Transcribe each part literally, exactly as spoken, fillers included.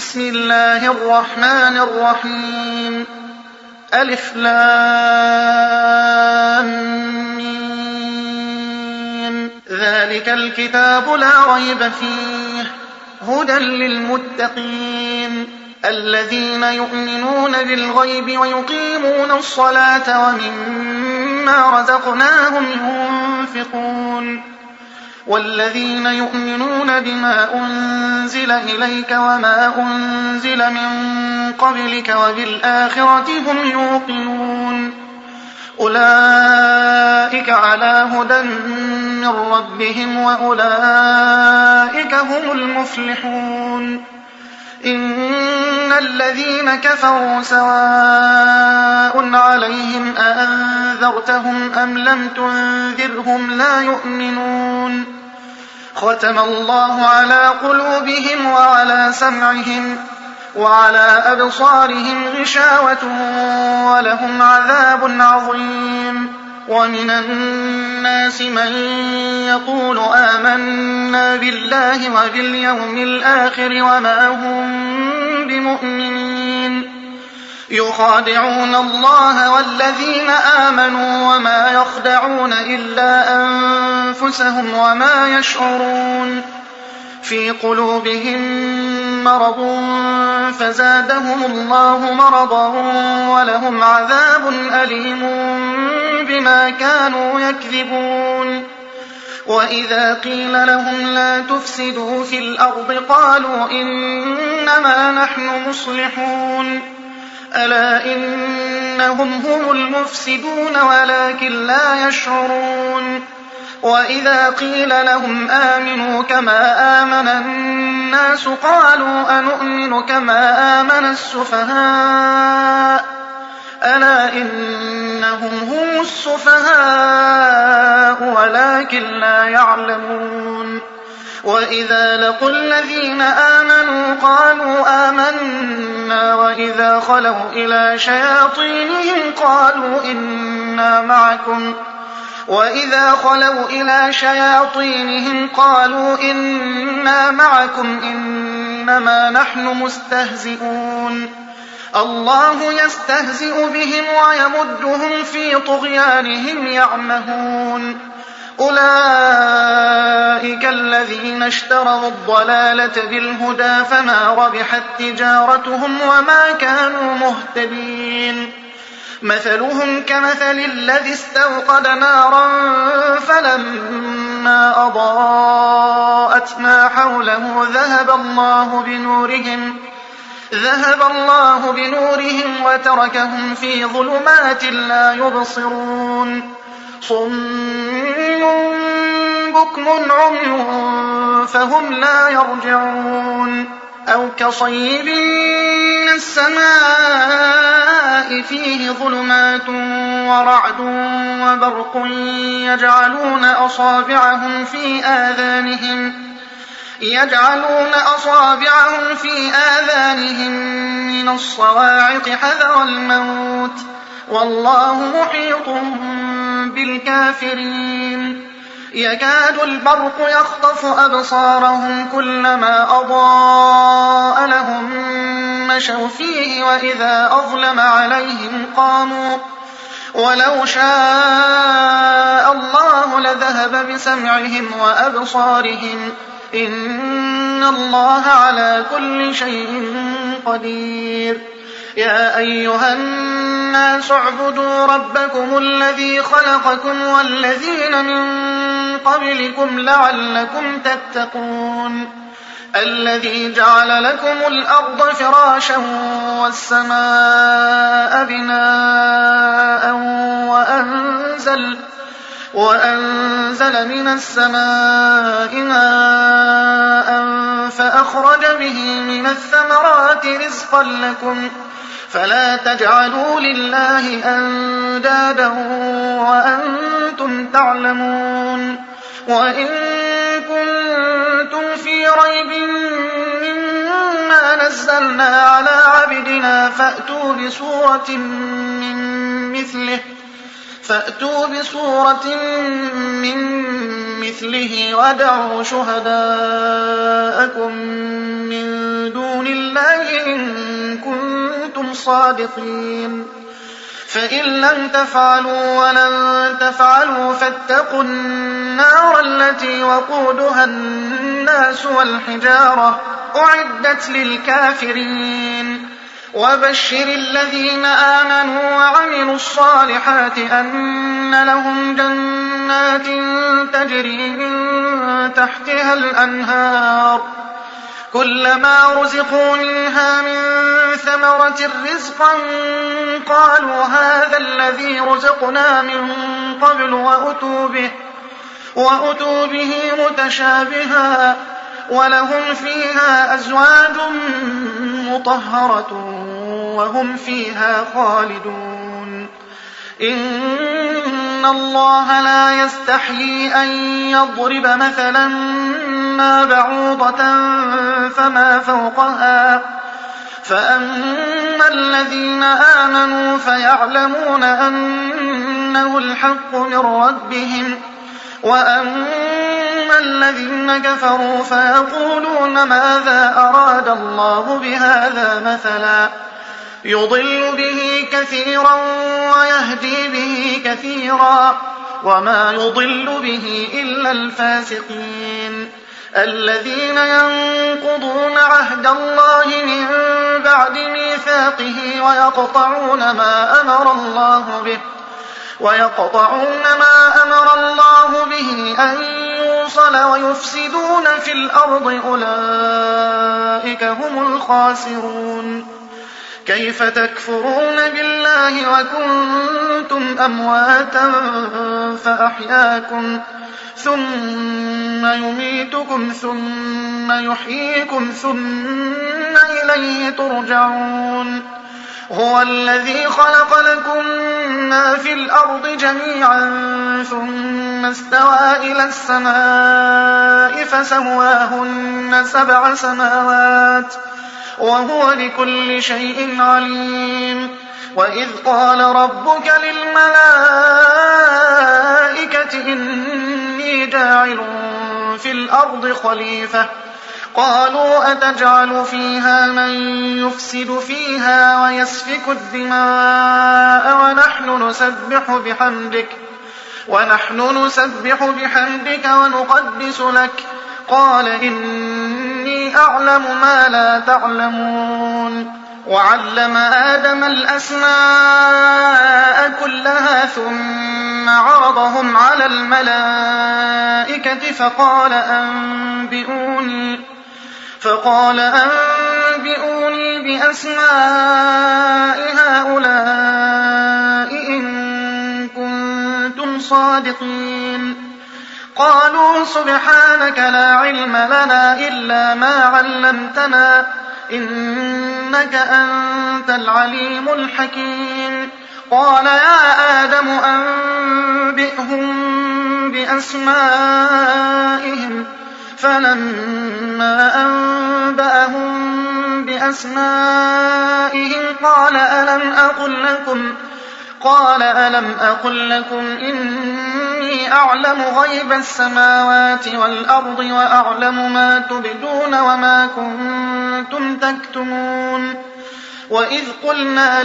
بسم الله الرحمن الرحيم ألف لام ميم ذلك الكتاب لا ريب فيه هدى للمتقين الذين يؤمنون بالغيب ويقيمون الصلاة ومما رزقناهم ينفقون والذين يؤمنون بما أنزل إليك وما أنزل من قبلك وبالآخرة هم يوقنون أولئك على هدى من ربهم وأولئك هم المفلحون إن الذين كفروا سواء عليهم أأنذرتهم أم لم تنذرهم لا يؤمنون ختم الله على قلوبهم وعلى سمعهم وعلى أبصارهم غشاوة ولهم عذاب عظيم ومن الناس من يقول آمنا بالله وباليوم الآخر وما هم بمؤمنين يخادعون الله والذين آمنوا وما يخدعون إلا أنفسهم وما يشعرون في قلوبهم مرض فزادهم الله مرضا ولهم عذاب أليم بما كانوا يكذبون وإذا قيل لهم لا تفسدوا في الأرض قالوا إنما نحن مصلحون ألا إنهم هم المفسدون ولكن لا يشعرون وإذا قيل لهم آمنوا كما آمن الناس قالوا أنؤمن كما آمن السفهاء ألا إنهم هم السفهاء ولكن لا يعلمون وإذا لقوا الذين آمنوا قالوا آمنا وإذا خلوا إلى شياطينهم قالوا إنا معكم وإذا خلوا إلى شياطينهم قالوا إنا معكم إنما نحن مستهزئون الله يستهزئ بهم ويمدهم في طغيانهم يعمهون أولئك الذين اشتروا الضلالة بالهدى فما ربحت تجارتهم وما كانوا مهتدين مثلهم كمثل الذي استوقد نارا فلما أضاءت ما حوله ذهب الله بنورهم ذهب الله بنورهم وتركهم في ظلمات لا يبصرون صم بكم عمي فهم لا يرجعون أو كصيب من السماء فيه ظلمات ورعد وبرق يجعلون أصابعهم في آذانهم يجعلون أصابعهم في آذانهم من الصواعق حذر الموت والله محيط بالكافرين يكاد البرق يخطف أبصارهم كلما أضاء لهم مشوا فيه وإذا أظلم عليهم قاموا ولو شاء الله لذهب بسمعهم وأبصارهم إن الله على كل شيء قدير يا أيها الناس اعبدوا ربكم الذي خلقكم والذين من قبلكم لعلكم تتقون الذي جعل لكم الأرض فراشا والسماء بناء وأنزل وأنزل من السماء ماء فأخرج به من الثمرات رزقا لكم فلا تجعلوا لله أندادا وأنتم تعلمون وإن كنتم في ريب مما نزلنا على عبدنا فأتوا بسورة من مثله فأتوا بسورة من مثله وادعوا شهداءكم من دون الله كنتم صادقين فإن لم تفعلوا ولن تفعلوا فاتقوا النار التي وقودها الناس والحجارة أعدت للكافرين وبشر الذين آمنوا وعملوا الصالحات أن لهم جنات تجري من تحتها الأنهار كلما رزقوا منها من ثمرة رزقا قالوا هذا الذي رزقنا من قبل وأتوا به, وأتوا به متشابها ولهم فيها أزواج مطهرة وهم فيها خالدون إن الله لا يستحيي أن يضرب مثلا ما بعوضة فما فوقها فأما الذين آمنوا فيعلمون أنه الحق من ربهم وأما الذين كفروا فيقولون ماذا أراد الله بهذا مثلا يضل به كثيرا ويهدي به كثيرا وما يضل به إلا الفاسقين الذين ينقضون عهد الله من بعد ميثاقه ويقطعون ما أمر الله به ويقطعون ما أمر الله به أن يوصل ويفسدون في الأرض أولئك هم الخاسرون كيف تكفرون بالله وكنتم أمواتا فأحياكم ثم يميتكم ثم يحييكم ثم إليه ترجعون هو الذي خلق لكم ما في الأرض جميعا ثم استوى إلى السماء فسواهن سبع سماوات وهو بكل شيء عليم وإذ قال ربك للملائكة إني جاعل في الأرض خليفة قالوا أتجعل فيها من يفسد فيها ويسفك الدماء ونحن نسبح بحمدك ونحن نسبح بحمدك ونقدس لك قال إني أعلم ما لا تعلمون وعلم آدم الأسماء كلها ثم عرضهم على الملائكة فقال أنبئوني فقال أنبئوني بأسماء هؤلاء إن كنتم صادقين قالوا سبحانك لا علم لنا إلا ما علمتنا إنك أنت العليم الحكيم قال يا آدم أنبئهم بأسمائهم فلما أنبأهم بأسمائهم قال ألم أقل لكم قال ألم أقل لكم إني أعلم غيب السماوات والأرض وأعلم ما تبدون وما كنتم تكتمون وإذ قلنا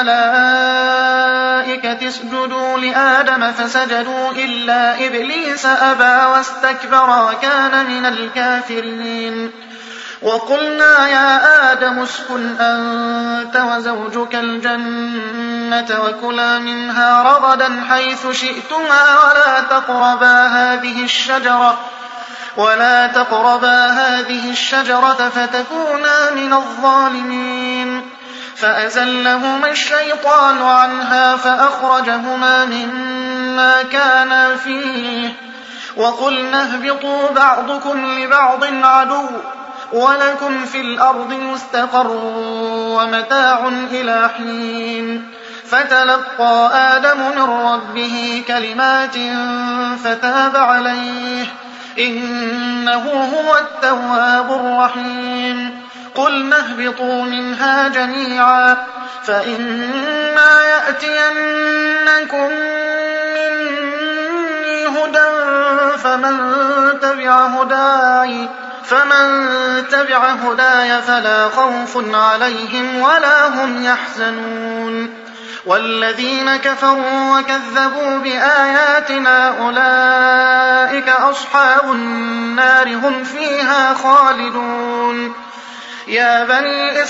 للملائكة اسجدوا لآدم فسجدوا إلا إبليس أبى واستكبر وكان من الكافرين وقلنا يا آدم اسكن أنت وزوجك الجنة وكلا منها رغدا حيث شئتما ولا تقربا هذه الشجرة ولا تقربا هذه الشجرة فتكونا من الظالمين فأزلهما الشيطان عنها فأخرجهما مما كانا فيه وقلنا اهبطوا بعضكم لبعض عدو ولكم في الأرض مستقر ومتاع إلى حين فتلقى آدم من ربه كلمات فتاب عليه إنه هو التواب الرحيم قلنا اهبطوا منها جميعا فإما يأتينكم مني هدى فمن تبع هداي فمن تبع هداي فلا خوف عليهم ولا هم يحزنون والذين كفروا وكذبوا بآياتنا أولئك أصحاب النار هم فيها خالدون يا بني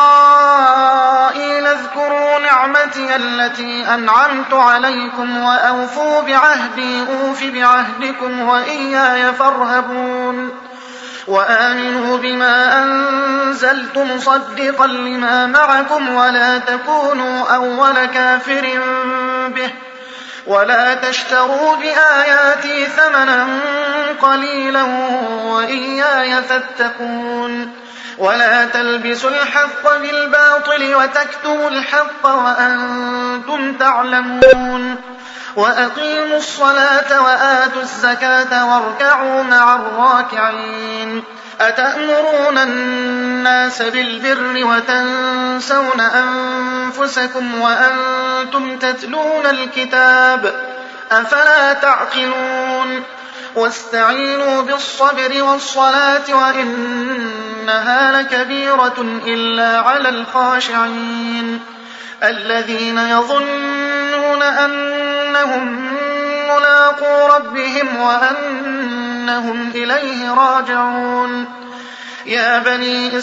إسرائيل اذكروا نعمتي التي أنعمت عليكم وأوفوا بعهدي أوف بعهدكم وإياي فارهبون وآمنوا بما أنزلت مصدقا لما معكم ولا تكونوا أول كافر به ولا تشتروا بآياتي ثمنا قليلا وإياي فاتقون ولا تلبسوا الحق بالباطل وتكتموا الحق وأنتم تعلمون وأقيموا الصلاة وآتوا الزكاة واركعوا مع الراكعين أتأمرون الناس بالبر وتنسون أنفسكم وأنتم تتلون الكتاب أفلا تعقلون واستعينوا بالصبر والصلاة وإنها لكبيرة إلا على الخاشعين الذين يظنون أنهم ملاقو ربهم وأنهم إليه راجعون يا بني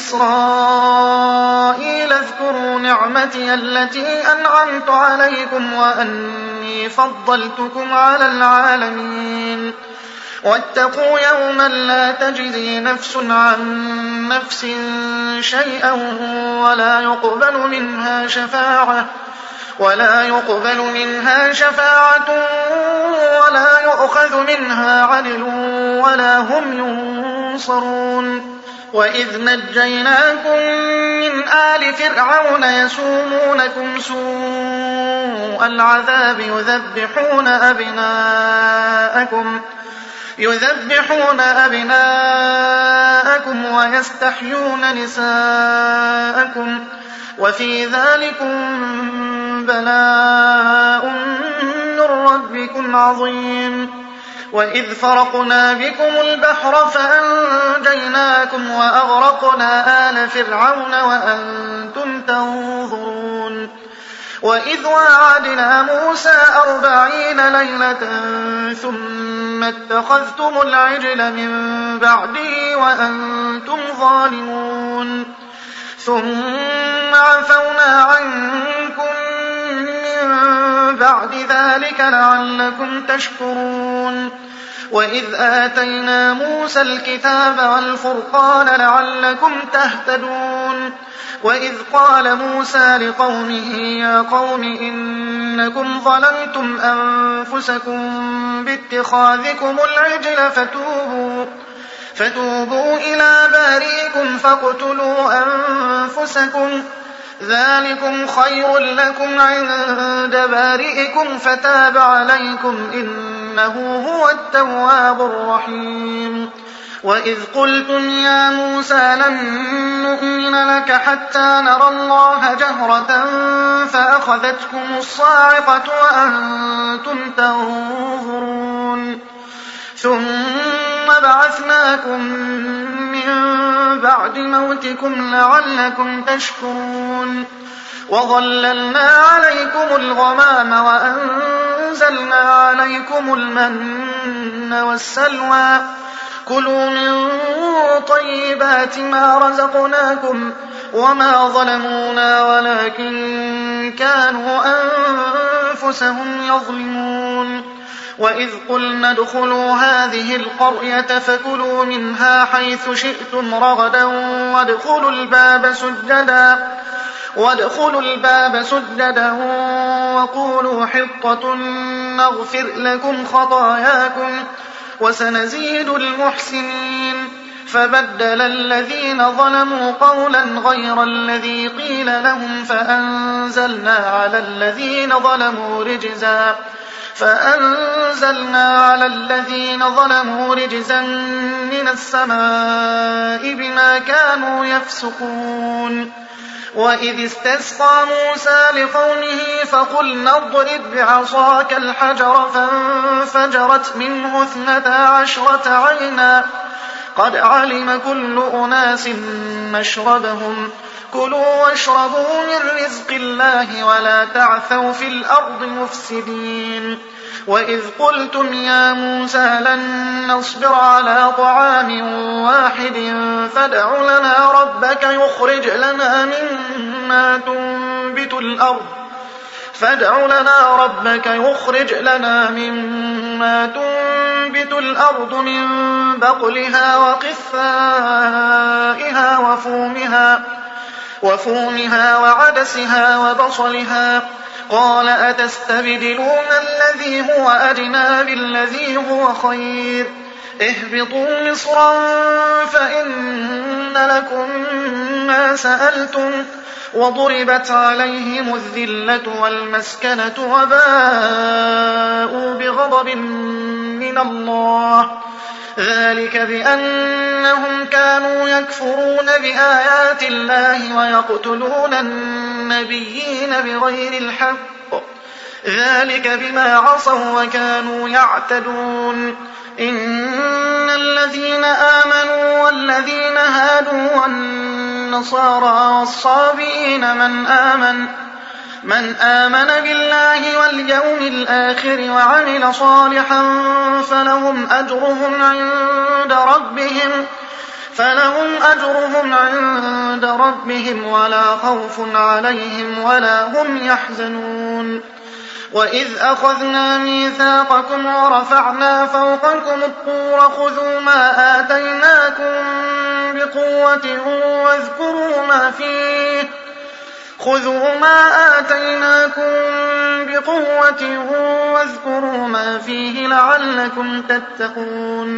إسرائيل اذكروا نعمتي التي أنعمت عليكم وأني فضلتكم على العالمين واتقوا يوما لا تجزي نفس عن نفس شيئا ولا يقبل منها شفاعة ولا يقبل منها شفاعة ولا يؤخذ منها عدل ولا هم ينصرون وإذ نجيناكم من آل فرعون يسومونكم سوء العذاب يذبحون أبناءكم يذبحون أبناءكم ويستحيون نساءكم وفي ذلكم بلاء من ربكم عظيم وإذ فرقنا بكم البحر فأنجيناكم وأغرقنا آل فرعون وأنتم تنظرون وإذ واعدنا موسى أربعين ليلة ثم اتخذتم العجل من بعده وأنتم ظالمون ثم عفونا عنكم من بعد ذلك لعلكم تشكرون وإذ آتينا موسى الكتاب والفرقان لعلكم تهتدون وإذ قال موسى لقومه يا قوم إنكم ظلمتم أنفسكم باتخاذكم العجل فتوبوا فتوبوا إلى بارئكم فاقتلوا أنفسكم ذلكم خير لكم عند بارئكم فتاب عليكم إنه هو التواب الرحيم وإذ قلتم يا موسى لن نؤمن لك حتى نرى الله جهرة فأخذتكم الصاعقة وأنتم تنظرون ثم بعثناكم من بعد موتكم لعلكم تشكرون وظللنا عليكم الغمام وأنزلنا عليكم المن والسلوى كلوا من طيبات ما رزقناكم وما ظلمونا ولكن كانوا أنفسهم يظلمون وإذ قلنا ادخلوا هذه القرية فكلوا منها حيث شئتم رغدا وادخلوا الباب سجدا وادخلوا الباب سجدا وقولوا حطة نغفر لكم خطاياكم وسنزيد المحسنين فبدل الذين ظلموا قولا غير الذي قيل لهم فأنزلنا على الذين ظلموا رجزا فأنزلنا على الذين ظلموا رجزا من السماء بما كانوا يفسقون وإذ استسقى موسى لقومه فقلنا اضرب بعصاك الحجر فانفجرت منه اثنتا عشرة عينا قد علم كل أناس مشربهم كلوا واشربوا من رزق الله ولا تعثوا في الأرض مفسدين وإذ قلتم يا موسى لن نصبر على طعام واحد فادع لنا ربك يخرج لنا مما تنبت الأرض فادع لنا ربك يخرج لنا مما تنبت الأرض من بقلها وقثائها وفومها وفومها وعدسها وبصلها قال أتستبدلون الذي هو أدنى بالذي هو خير اهبطوا مصرا فإن لكم ما سألتم وضربت عليهم الذلة والمسكنة وباءوا بغضب من الله ذلك بأنهم كانوا يكفرون بآيات الله ويقتلون النبيين بغير الحق ذلك بما عصوا وكانوا يعتدون إن الذين آمنوا والذين هادوا والنصارى والصابئين من آمن من آمن بالله واليوم الآخر وعمل صالحا فلهم أجرهم عند ربهم فلهم أجرهم عند ربهم ولا خوف عليهم ولا هم يحزنون وإذ أخذنا ميثاقكم ورفعنا فوقكم الطور خذوا ما آتيناكم بقوة واذكروا ما فيه خذوا ما آتيناكم بقوة واذكروا ما فيه لعلكم تتقون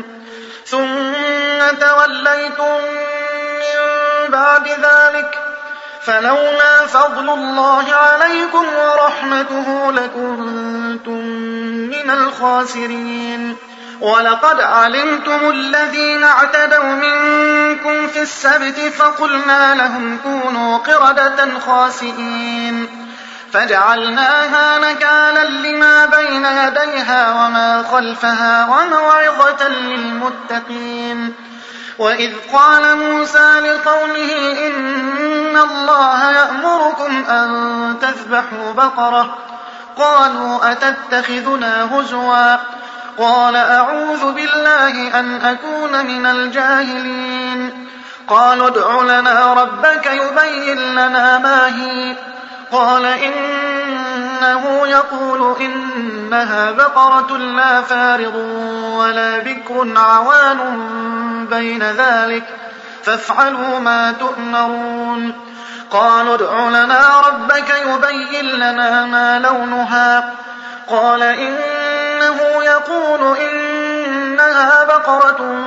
ثم توليتم من بعد ذلك فلولا فضل الله عليكم ورحمته لكنتم من الخاسرين ولقد علمتم الذين اعتدوا منكم في السبت فقلنا لهم كونوا قردة خاسئين فجعلناها نكالا لما بين يديها وما خلفها وموعظة للمتقين وإذ قال موسى لقومه إن الله يأمركم أن تذبحوا بقرة قالوا أتتخذنا هزوا قال أعوذ بالله أن أكون من الجاهلين قالوا ادع لنا ربك يبين لنا ما هي قال إنه يقول إنها بقرة لا فارض ولا بكر عوان بين ذلك فافعلوا ما تؤمرون قالوا ادع لنا ربك يبين لنا ما لونها قال إنه يقول إنها بقرة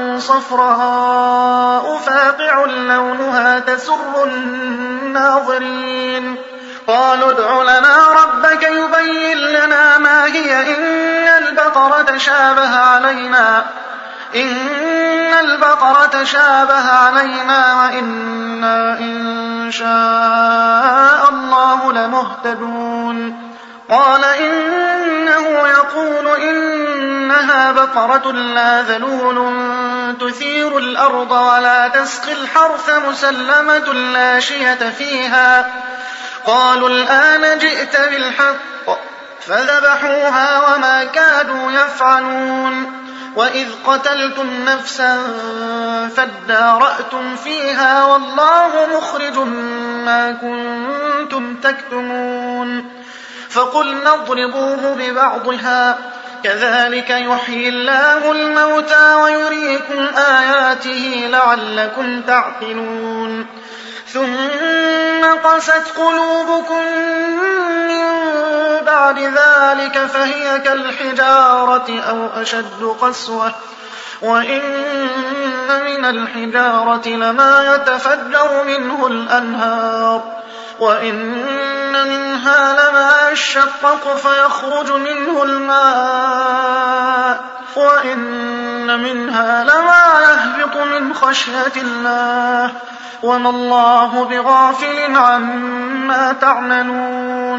صفراء فاقع لونها تسر الناظرين قالوا ادع لنا ربك يبين لنا ما هي إن البقرة شابه علينا إن البقرة شابه علينا وإنا إن شاء الله لمهتدون قال إنه يقول إنها بقرة لا ذلول تثير الأرض ولا تسقي الحرث مسلمة لا شية فيها قالوا الآن جئت بالحق فذبحوها وما كادوا يفعلون وإذ قتلتم نفسا فادارأتم فيها والله مخرج ما كنتم تكتمون فقلنا اضربوه ببعضها كذلك يحيي الله الموتى ويريكم آياته لعلكم تعقلون ثم قست قلوبكم من بعد ذلك فهي كالحجارة أو أشد قسوة وإن من الحجارة لما يتفجر منه الأنهار وإن منها لما يشقق فيخرج منه الماء وإن منها لما يهبط من خشية الله وما الله بغافل عما تعملون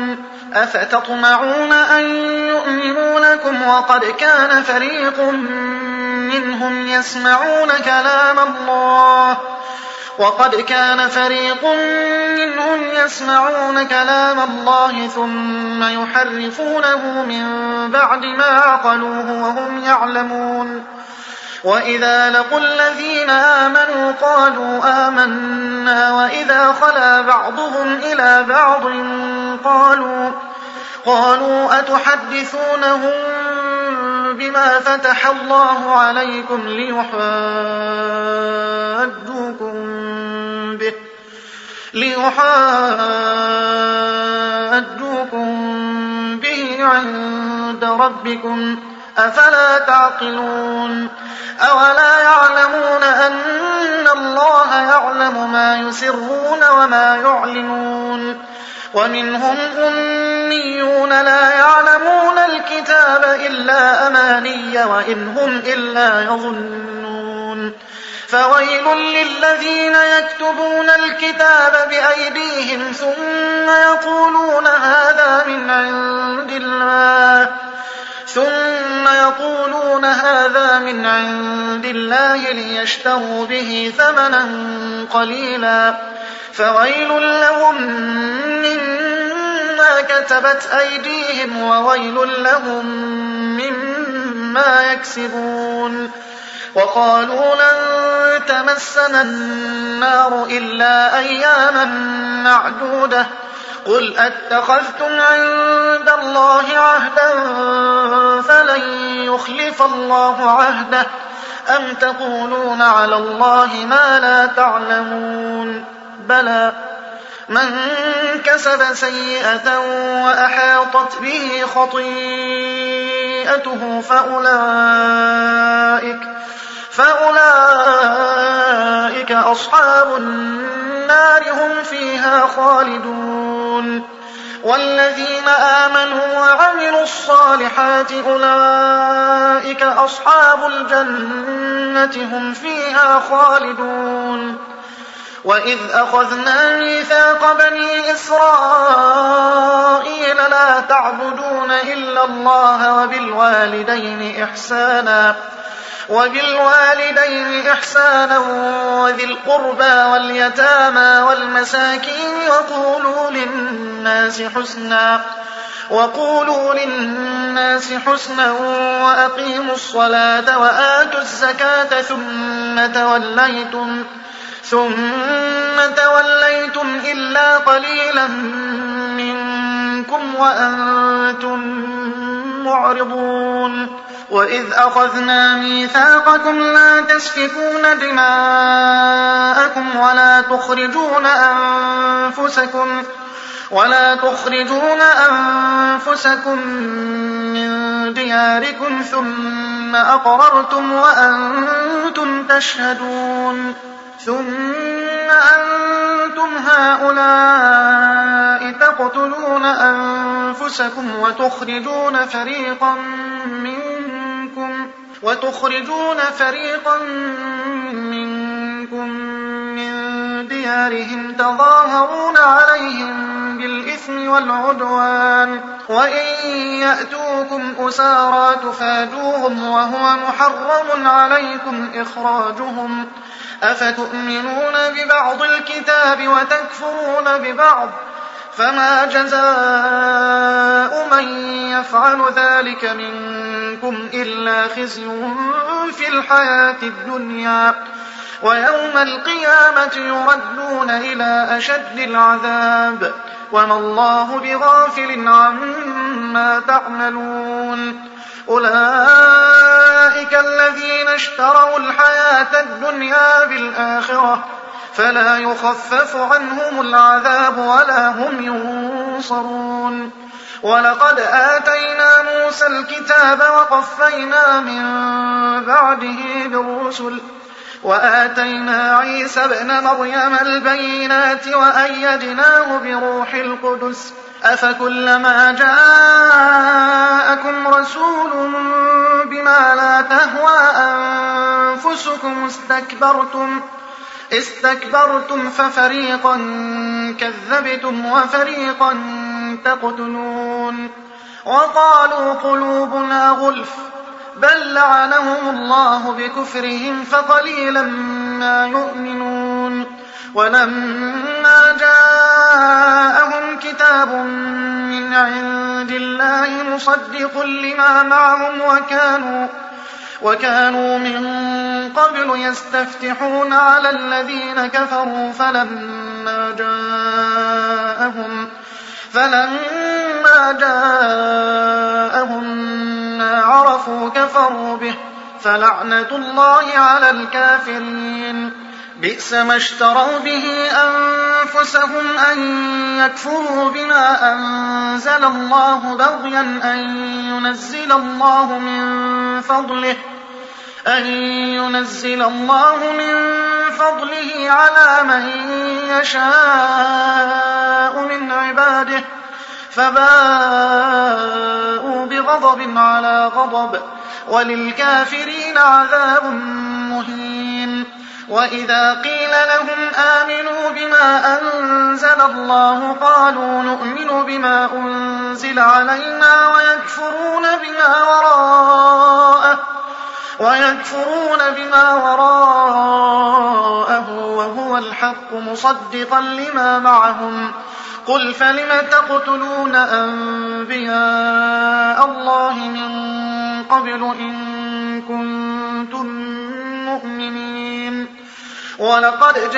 أفتطمعون أن يؤمنوا لكم وقد كان فريق منهم يسمعون كلام الله وقد كان فريق منهم يسمعون كلام الله ثم يحرفونه من بعد ما عقلوه وهم يعلمون وإذا لقوا الذين آمنوا قالوا آمنا وإذا خلا بعضهم إلى بعض قالوا قالوا أتحدثونهم بما فتح الله عليكم ليحاجوكم به ليحاجوكم به عند ربكم أفلا تعقلون أولا يعلمون أن الله يعلم ما يسرون وما يعلنون ومنهم أميون لا يعلمون الكتاب إلا أماني وإن هم إلا يظنون فويل للذين يكتبون الكتاب بأيديهم ثم يقولون هذا من عند الله ثم يقولون هذا من عند الله ليشتروا به ثمنا قليلا فويل لهم مما كتبت أيديهم وويل لهم مما يكسبون وقالوا لن تمسنا النار إلا أياما معدودة قل أتخذتم عند الله عهدا فلن يخلف الله عهده أم تقولون على الله ما لا تعلمون بلى من كسب سيئة وأحاطت به خطيئته فأولئك فأولئك أصحاب النار هم فيها خالدون والذين آمنوا وعملوا الصالحات أولئك أصحاب الجنة هم فيها خالدون وإذ أخذنا ميثاق بني إسرائيل لا تعبدون إلا الله وبالوالدين إحسانا وبالوالدين إحسانا وذي القربى واليتامى والمساكين وقولوا للناس حسنا وقولوا للناس حسنا وأقيموا الصلاة وآتوا الزكاة ثم توليتم ثم توليتم إلا قليلا منكم وأنتم معرضون وإذ أخذنا ميثاقكم لا تسفكون دماءكم ولا تخرجون أنفسكم ولا تخرجون أنفسكم من دياركم ثم أقررتم وأنتم تشهدون ثم أنتم هؤلاء تقتلون أنفسكم وتخرجون فريقا منكم وتخرجون فريقا منكم من ديارهم تظاهرون عليهم بالإثم والعدوان وإن يأتوكم أسارى تفادوهم وهو محرم عليكم إخراجهم أفتؤمنون ببعض الكتاب وتكفرون ببعض فما جزاء من يفعل ذلك منكم إلا خزي في الحياة الدنيا ويوم القيامة يردون إلى أشد العذاب وما الله بغافل عما تعملون أولئك الذين اشتروا الحياة الدنيا بالآخرة فلا يخفف عنهم العذاب ولا هم ينصرون ولقد آتينا موسى الكتاب وقفينا من بعده بالرسل وآتينا عيسى ابن مريم البينات وأيدناه بروح القدس أفكلما جاءكم رسول بما لا تهوى أنفسكم استكبرتم استكبرتم ففريقا كذبتم وفريقا تقتلون وقالوا قلوبنا غلف بل لعنهم الله بكفرهم فقليلا ما يؤمنون ولما جاءهم كتاب من عند الله مصدق لما معهم وكانوا وكانوا من قبل يستفتحون على الذين كفروا فلما جاءهم فلما جاءهم ما عرفوا كفروا به فلعنة الله على الكافرين بئس ما اشتروا به أنفسهم أن يكفروا بما أنزل الله بغيا أن ينزل الله من فضله أن ينزل الله من فضله على من يشاء من عباده فباءوا بغضب على غضب وللكافرين عذاب مهين وإذا قيل لهم آمنوا بما أنزل الله قالوا نؤمن بما أنزل علينا ويكفرون بما وراءه ويكفرون بما وراءه وهو الحق مصدقا لما معهم قل فلم تقتلون أنبياء الله من قبل إن كنتم مؤمنين ولقد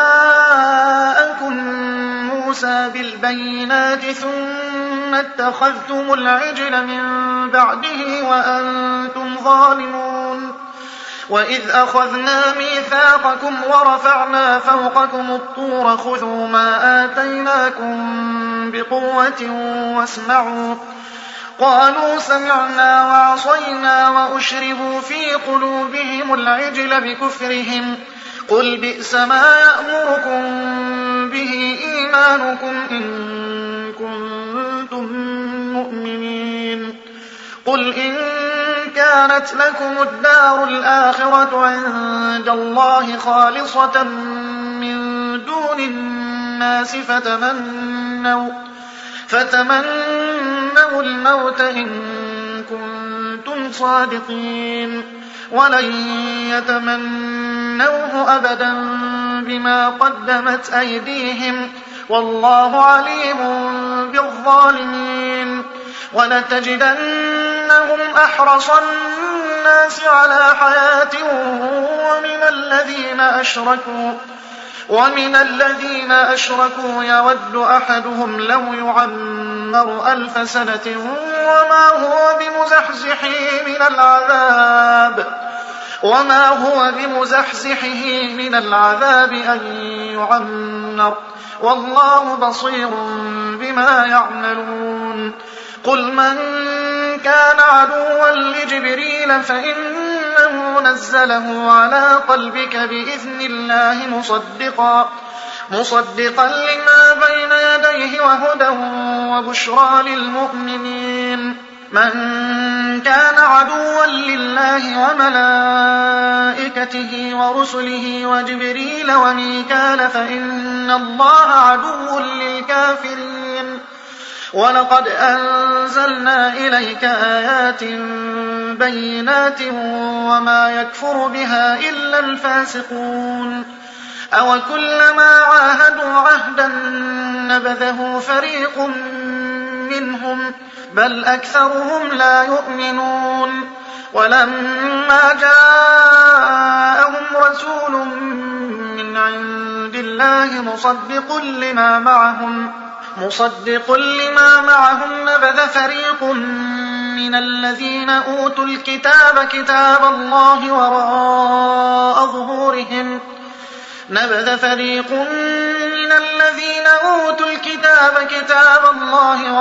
جاءكم موسى بالبينات ثم اتخذتم العجل من بعده وأنتم ظالمون وإذ أخذنا ميثاقكم ورفعنا فوقكم الطور خذوا ما آتيناكم بقوة واسمعوا قالوا سمعنا وعصينا وأشربوا في قلوبهم العجل بكفرهم قل بئس ما يأمركم به إيمانكم إن كنتم مؤمنين قل إن كانت لكم الدار الآخرة عند الله خالصة من دون الناس فتمنوا, فتمنوا الموت إن كنتم صادقين ولن يتمنوه أبدا بما قدمت أيديهم والله عليم بالظالمين ولتجدنهم أحرص الناس على حياة ومن الذين أشركوا ومن الذين أشركوا يود أحدهم لو يعمر ألف سنة وما هو بمزحزحه من العذاب وما هو بمزحزحه من العذاب أن يعمر والله بصير بما يعملون قل من كان عدوا لجبريل فإنه نزله على قلبك بإذن الله مصدقا مصدقا لما بين يديه وهدى وبشرى للمؤمنين من كان عدوا لله وملائكته ورسله وجبريل وميكال فإن الله عدو للكافرين ولقد أنزلنا إليك آيات بينات وما يكفر بها إلا الفاسقون أو كلما عاهدوا عهدا نبذه فريق منهم بل أكثرهم لا يؤمنون ولما جاءهم رسول من عند الله مصدق لما معهم مصدق لما معهم نبذ فريق من الذين أوتوا الكتاب كتاب الله وراء ظهورهم نبذ فريق من الذين أوتوا الكتاب كتاب الله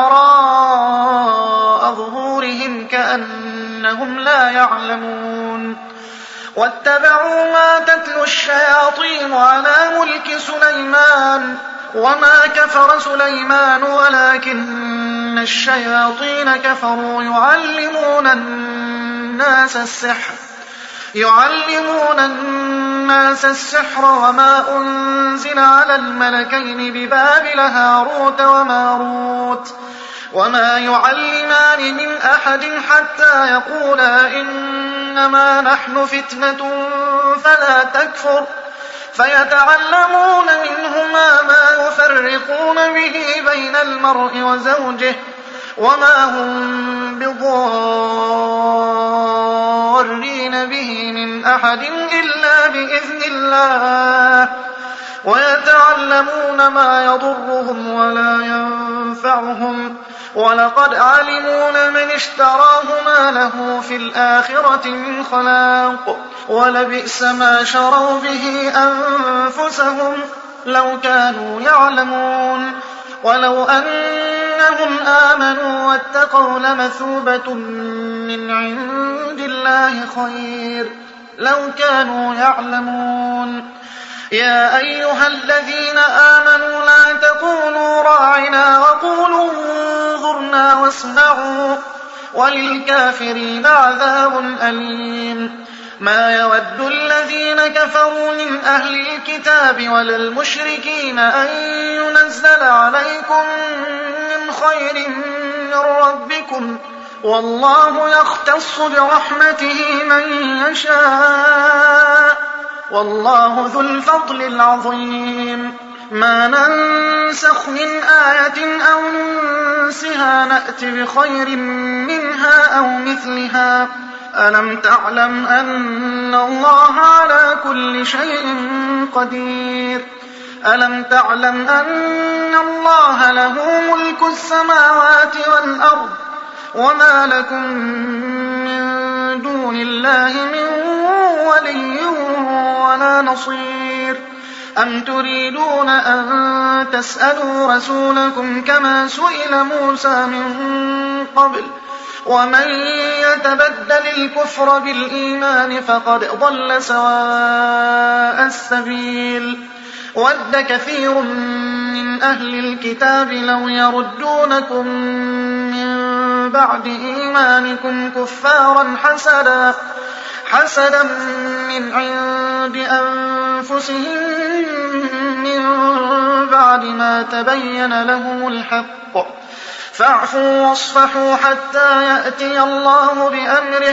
وراء ظهورهم كأنهم لا يعلمون واتبعوا ما تتلو الشياطين على ملك سليمان وما كفر سليمان ولكن الشياطين كفروا يعلمون الناس السحر يعلمون الناس الناس السحر وما أنزل على الملكين ببابل هاروت وماروت وما يعلمان من أحد حتى يقولا إنما نحن فتنة فلا تكفر فيتعلمون منهما ما يفرقون به بين المرء وزوجه وما هم بضارين به من أحد إلا بإذن الله ويتعلمون ما يضرهم ولا ينفعهم ولقد علموا لمن اشتراه ما له في الآخرة من خلاق ولبئس ما شروا به أنفسهم لو كانوا يعلمون ولو أنهم آمنوا واتقوا لمثوبة من عند الله خير لو كانوا يعلمون يا أيها الذين آمنوا لا تقولوا راعنا وقولوا انظرنا واسمعوا وللكافرين عذاب أليم ما يود الذين كفروا من أهل الكتاب ولا المشركين أن ينزل عليكم من خير من ربكم والله يختص برحمته من يشاء والله ذو الفضل العظيم ما ننسخ من آية أو ننسها نأت بخير منها أو مثلها ألم تعلم أن الله على كل شيء قدير ألم تعلم أن الله له ملك السماوات والأرض وما لكم من دون الله من ولي ولا نصير أم تريدون أن تسألوا رسولكم كما سئل موسى من قبل ومن يتبدل الكفر بالإيمان فقد ضل سواء السبيل ود كثير من أهل الكتاب لو يردونكم من بعد إيمانكم كفارا حسدا حسدا من عند أنفسهم من بعد ما تبين لهم الحق فاعفوا واصفحوا حتى يأتي الله بأمره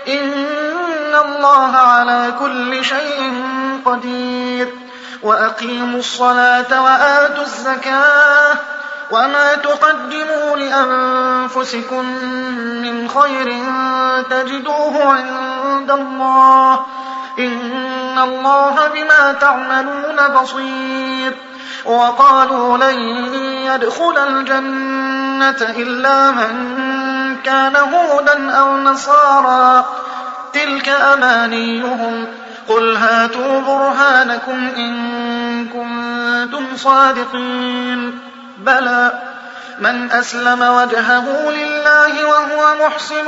إن الله على كل شيء قدير وأقيموا الصلاة وآتوا الزكاة وما تقدموا لأنفسكم من خير تجدوه عند الله إن الله بما تعملون بصير وقالوا لن يدخل الجنة إلا من كان هودا أو نصارى تلك أمانيهم قل هاتوا برهانكم إن كنتم صادقين بلى من أسلم وجهه لله وهو محسن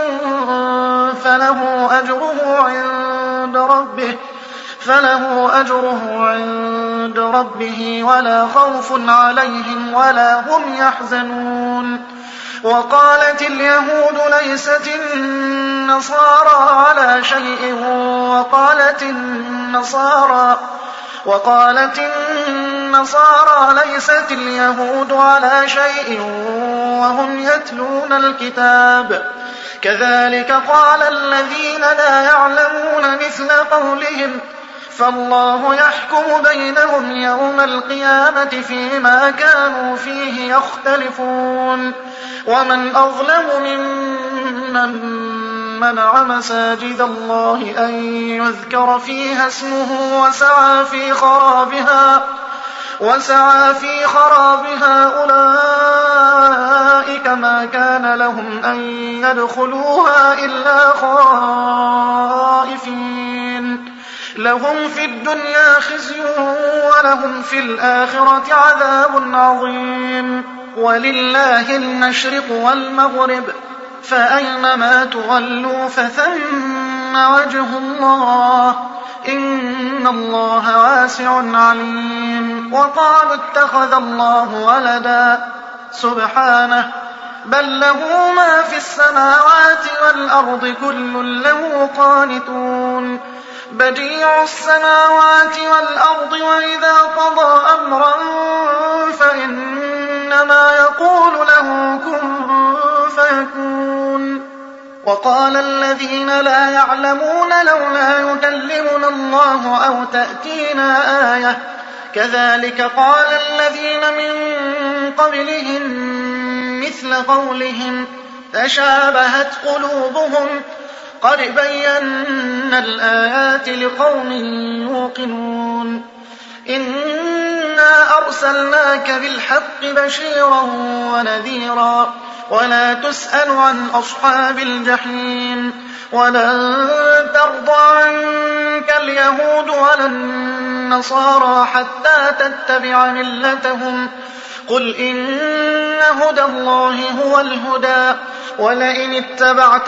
فله أجره عند ربه فله أجره عند ربه ولا خوف عليهم ولا هم يحزنون وقالت اليهود ليست النصارى على شيء وقالت النصارى وقالت النصارى ليست اليهود على شيء وهم يتلون الكتاب كذلك قال الذين لا يعلمون مثل قولهم فالله يحكم بينهم يوم القيامة فيما كانوا فيه يختلفون ومن أظلم ممن منع مساجد الله أن يذكر فيها اسمه وسعى في خرابها وسعى في خرابها أولئك ما كان لهم أن يدخلوها إلا خائفين لهم في الدنيا خزي ولهم في الآخرة عذاب عظيم ولله المشرق والمغرب فأينما تولوا فثم وجه الله إن الله واسع عليم وقالوا اتخذ الله ولدا سبحانه بل له ما في السماوات والأرض كل له قانتون بديع السماوات والأرض وإذا قضى أمرا فإنما يقول له كن فيكون. وقال الذين لا يعلمون لولا يكلمنا الله أو تأتينا آية كذلك قال الذين من قبلهم مثل قولهم تشابهت قلوبهم قد بينا الآيات لقوم يوقنون. إنا أرسلناك بالحق بشيرا ونذيرا ولا تسأل عن أصحاب الجحيم ولن ترضى عنك اليهود ولا النصارى حتى تتبع ملتهم قل إن هدى الله هو الهدى ولئن اتبعت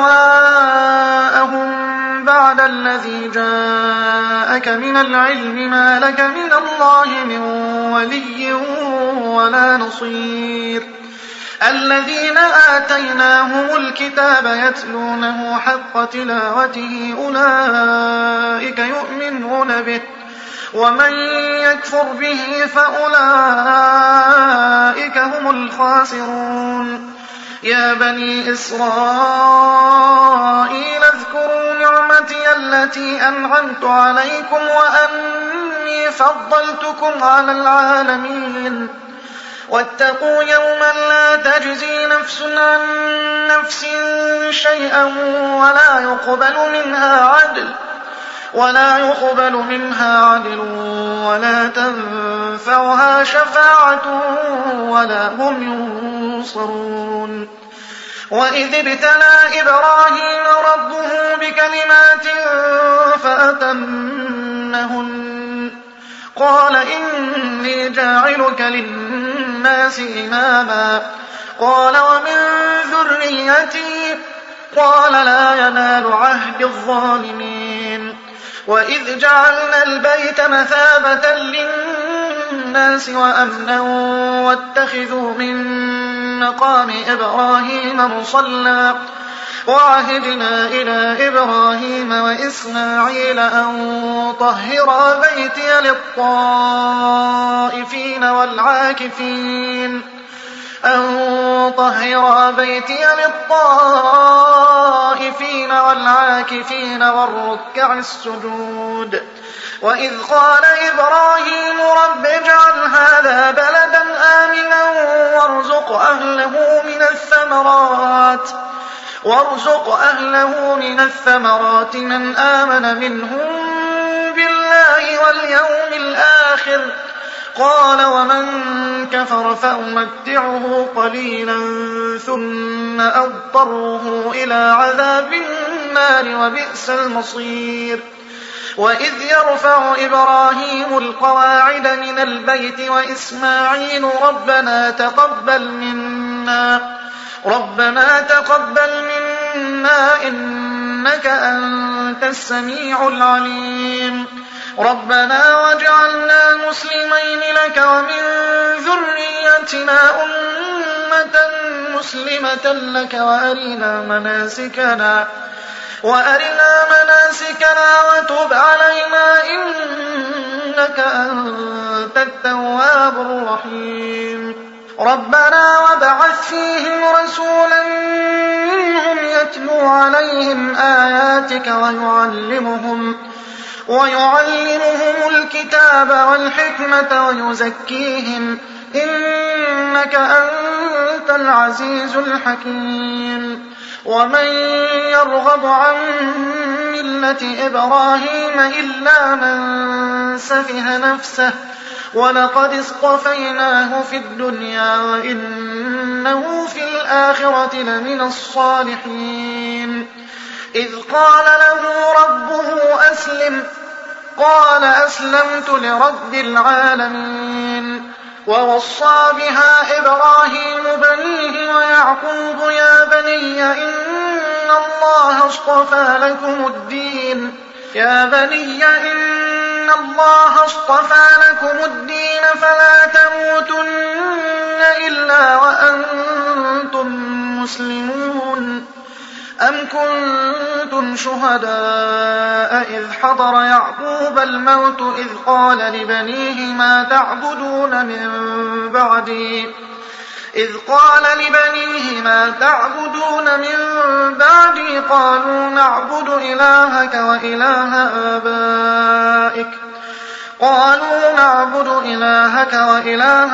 أهواءهم بعد الذي جاءك من العلم ما لك من الله من ولي ولا نصير. الذين آتيناهم الكتاب يتلونه حق تلاوته أولئك يؤمنون به ومن يكفر به فأولئك هم الخاسرون. يا بني إسرائيل اذكروا نعمتي التي أنعمت عليكم وأني فضلتكم على العالمين واتقوا يوما لا تجزي نفس عن نفس شيئا ولا يقبل منها عدل ولا يقبل منها عدل ولا تنفعها شفاعة ولا هم ينصرون. وإذ ابتلى إبراهيم ربه بكلمات فأتمهن قال إني جاعلك للناس إماما قال ومن ذريتي قال لا ينال عهد الظالمين. وإذ جعلنا البيت مثابة للناس وأمنا واتخذوا من مقام إبراهيم مصلى وعهدنا إلى إبراهيم وإسماعيل أن طهرا بيتي للطائفين والعاكفين أن طهر بيتي للطائفين والعاكفين والركع السجود. وإذ قال إبراهيم رب اجعل هذا بلدا آمنا وارزق أهله من الثمرات وارزق أهله من الثمرات من آمن منهم بالله واليوم الآخر قال ومن كفر فأمتعه قليلا ثم أضطره إلى عذاب النار وبئس المصير. وإذ يرفع إبراهيم القواعد من البيت وإسماعيل ربنا تقبل منا ربنا تقبل منا إنك أنت السميع العليم ربنا واجعلنا مسلمين لك ومن ذريتنا أمة مسلمة لك وأرنا مناسكنا وأرنا مناسكنا وتب علينا إنك أنت التواب الرحيم. ربنا وابعث فيهم رسولا منهم يتلو عليهم آياتك ويعلمهم ويعلمهم الكتاب والحكمة ويزكيهم إنك أنت العزيز الحكيم. ومن يرغب عن ملة إبراهيم إلا من سفه نفسه ولقد اصطفيناه في الدنيا وإنه في الآخرة لمن الصالحين. إذ قال له ربه أسلم قال أسلمت لرب العالمين. ووصى بها إبراهيم بنيه ويعقوب يا بني إن الله اصطفى لكم الدين يا بني إن الله اصطفى لكم الدين فلا تموتن إلا وأنتم مسلمون. أم كنتم شهداء إذ حضر يعقوب الموت إذ قال لبنيه ما تعبدون من بعدي إذ قال لبنيه ما تعبدون من بعدي قالوا نعبد إلهك وإله آبائك قالوا نعبد إلهك وإله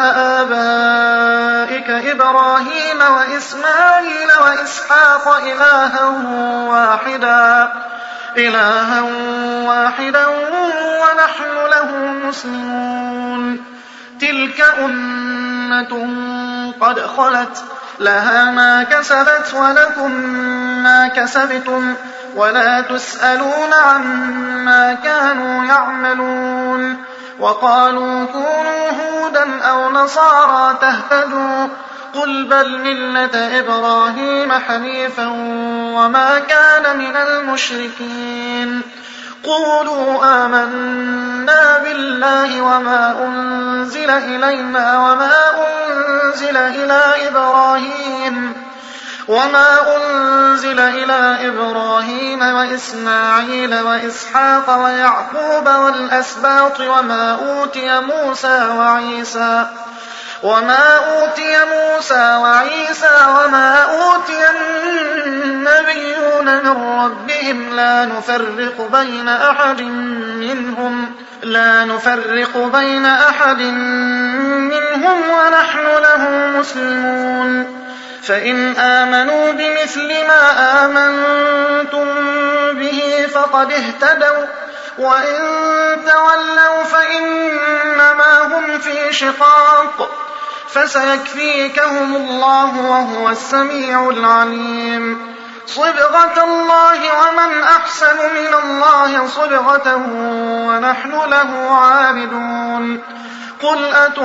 آبائك إبراهيم وإسماعيل وإسحاق إلها واحدا إلها واحدا ونحن له مسلمون تلك أمة قد خلت لها ما كسبت ولكم ما كسبتم ولا تسألون عما كانوا يعملون وقالوا كونوا هودا أو نصارى تهتدوا قل بل ملة إبراهيم حنيفا وما كان من المشركين قولوا آمنا بالله وما أنزل إلينا وما أنزل إلى إبراهيم وما أنزل إلى إبراهيم وإسماعيل وإسحاق ويعقوب والأسباط وما أوتي موسى وعيسى وما أوتي موسى وعيسى وما أوتي النبيون من ربهم لا نفرق بين أحد منهم لا نفرق بين أحد منهم ونحن له مسلمون فإن آمنوا بمثل ما آمنتم به فقد اهتدوا وإن تولوا فإنما هم في شقاق فسيكفيكهم الله وهو السميع العليم صبغة الله ومن أحسن من الله صبغة ونحن له عابدون قل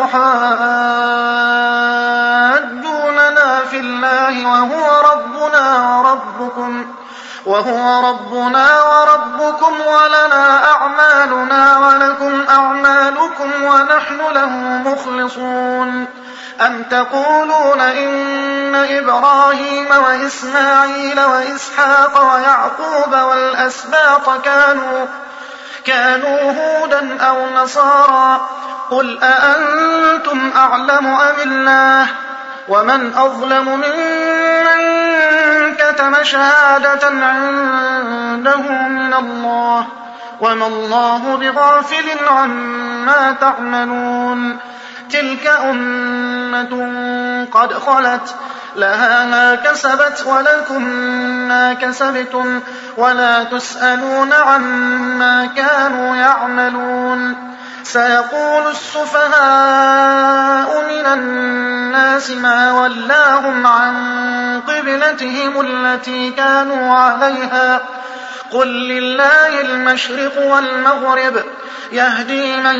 أتحاجوننا في الله وهو ربنا وربكم وهو ربنا وربكم ولنا أعمالنا ولكم أعمالكم ونحن له مخلصون أم تقولون إن إبراهيم وإسماعيل وإسحاق ويعقوب والأسباط كانوا كانوا هودا أو نصارى قل أأنتم أعلم أم الله ومن أظلم ممن كتم شهادة عنده من الله وما الله بغافل عما تعملون تلك أمة قد خلت لها ما كسبت ولكم ما كسبتم ولا تسألون عما كانوا يعملون سيقول السفهاء من الناس ما ولاهم عن قبلتهم التي كانوا عليها قل لله المشرق والمغرب يهدي من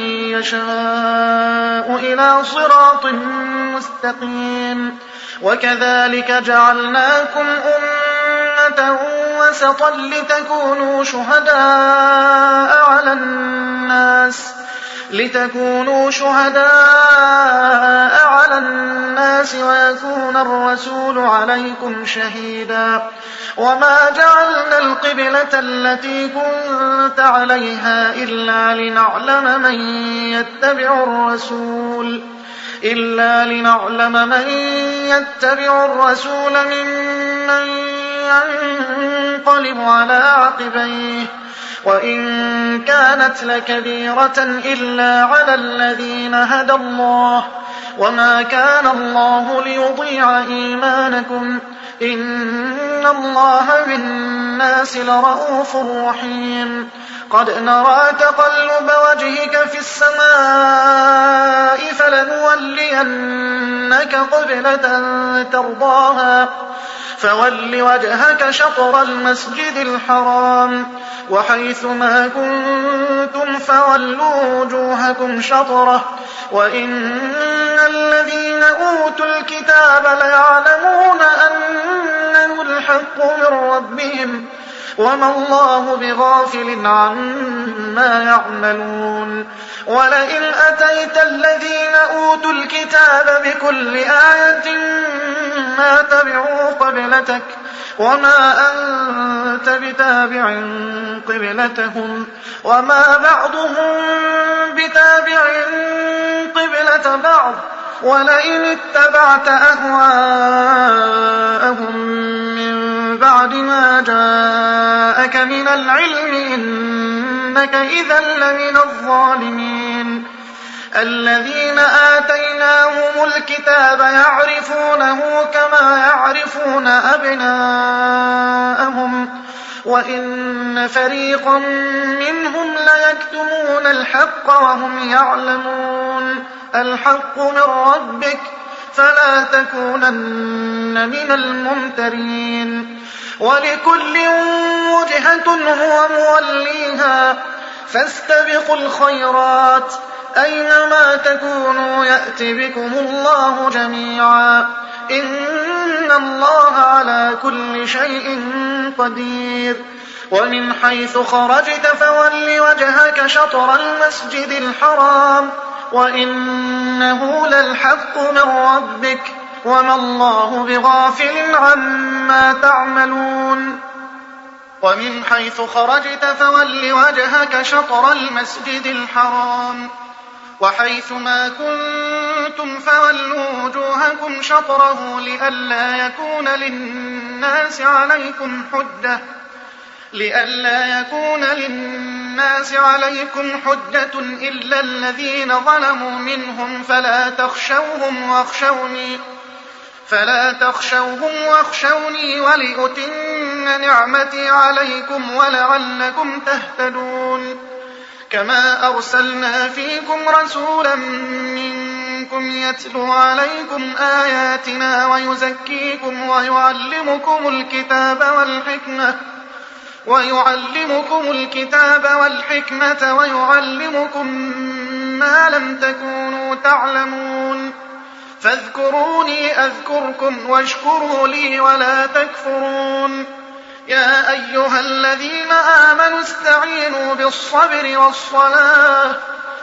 يشاء إلى صراط مستقيم وكذلك جعلناكم أمة وسطا لتكونوا شهداء على الناس لتكونوا شهداء على الناس ويكون الرسول عليكم شهيدا وما جعلنا القبلة التي كنت عليها إلا لنعلم من يتبع الرسول إلا لنعلم من يتبع الرسول ممن ينقلب على عقبيه وإن كانت لكبيرة إلا على الذين هدى الله وما كان الله ليضيع إيمانكم إن الله بالناس لرءوف رحيم قد نرى تقلب وجهك في السماء فلنولينك قبلة ترضاها فول وجهك شطر المسجد الحرام وحيث ما كنتم فولوا وجوهكم شطره وإن الذين أوتوا الكتاب ليعلمون أنه الحق من ربهم وما الله بغافل عما يعملون ولئن أتيت الذين أوتوا الكتاب بكل آية ما تبعوا قبلتك وما أنت بتابع قبلتهم وما بعضهم بتابع قبلة بعض ولئن اتبعت أهواءهم من بعد ما جاءك من العلم إنك إذا لمن الظالمين الذين آتيناهم الكتاب يعرفونه كما يعرفون أبناءهم وإن فريقا منهم ليكتمون الحق وهم يعلمون الحق من ربك فلا تكونن من الممترين ولكل وجهة هو موليها فاستبقوا الخيرات أينما تكونوا يأت بكم الله جميعا إن الله على كل شيء قدير ومن حيث خرجت فول وجهك شطر المسجد الحرام وإنه للحق من ربك وما الله بغافل عما تعملون ومن حيث خرجت فول وجهك شطر المسجد الحرام وحيث ما كنتم فولوا وجوهكم شطره لئلا يكون للناس عليكم حجة لئلا يكون للناس عليكم حجة إلا الذين ظلموا منهم فلا تخشوهم واخشوني فلا تخشوهم واخشوني ولأتم نعمتي عليكم ولعلكم تهتدون كما أرسلنا فيكم رسولا منكم يتلو عليكم آياتنا ويزكيكم ويعلمكم الكتاب والحكمة ويعلمكم الكتاب والحكمة ويعلمكم ما لم تكونوا تعلمون فاذكروني أذكركم واشكروا لي ولا تكفرون يا أيها الذين آمنوا استعينوا بالصبر والصلاة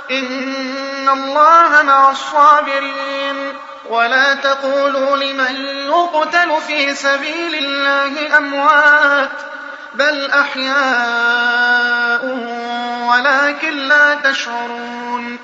إن الله مع الصابرين ولا تقولوا لمن يقتل في سبيل الله أموات بل أحياء ولكن لا تشعرون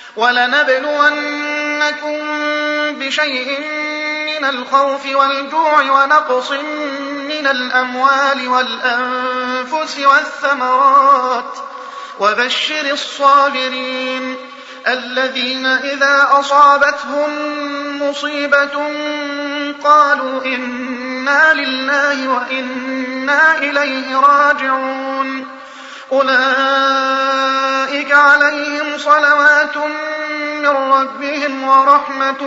ولنبلونكم بشيء من الخوف والجوع ونقص من الأموال والأنفس والثمرات وبشر الصابرين الذين إذا أصابتهم مصيبة قالوا إنا لله وإنا إليه راجعون أولئك عليهم صلوات من ربهم ورحمة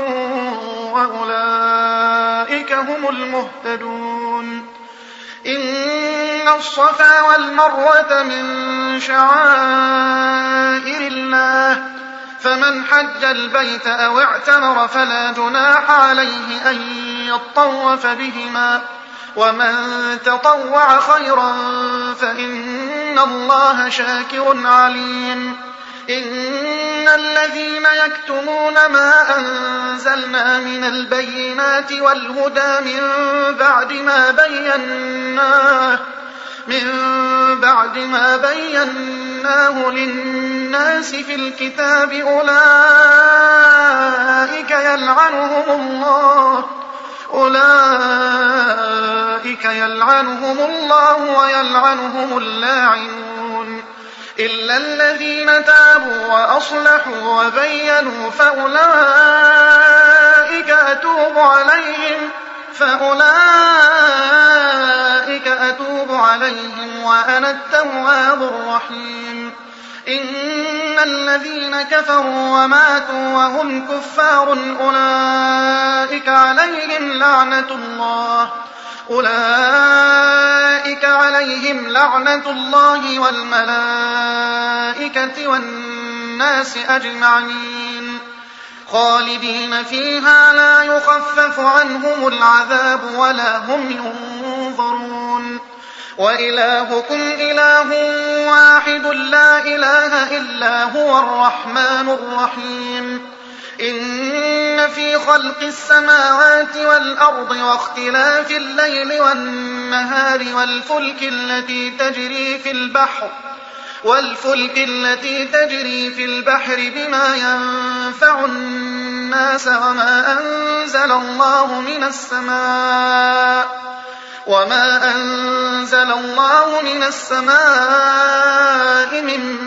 وأولئك هم المهتدون إن الصفا والمروة من شعائر الله فمن حج البيت أو اعتمر فلا جناح عليه أن يطوف بهما ومن تطوع خيرا فإن الله شاكر عليم إن الذين يكتمون ما أنزلنا من البينات والهدى من بعد ما بيناه من بعد ما بيناه للناس في الكتاب أولئك يلعنهم الله أولئك يلعنهم الله ويلعنهم اللاعنون إلا الذين تابوا وأصلحوا وبينوا فأولئك أتوب عليهم فأولئك أتوب عليهم وأنا التواب الرحيم إن الذين كفروا وماتوا وهم كفار أولئك عليهم لعنة الله أولئك عليهم لعنة الله والملائكة والناس أجمعين خالدين فيها لا يخفف عنهم العذاب ولا هم ينظرون وإلهكم إله واحد لا إله إلا هو الرحمن الرحيم إن في خلق السماوات والأرض واختلاف الليل والنهار والفلك التي تجري في البحر والفلك التي تجري في البحر بما ينفع الناس وما أنزل الله من السماء وما أنزل الله من السماء من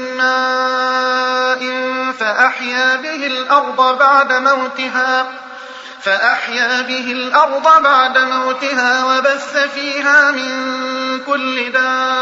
ماء فأحيا به الأرض بعد موتها فأحيا به الأرض بعد موتها وبث فيها من كل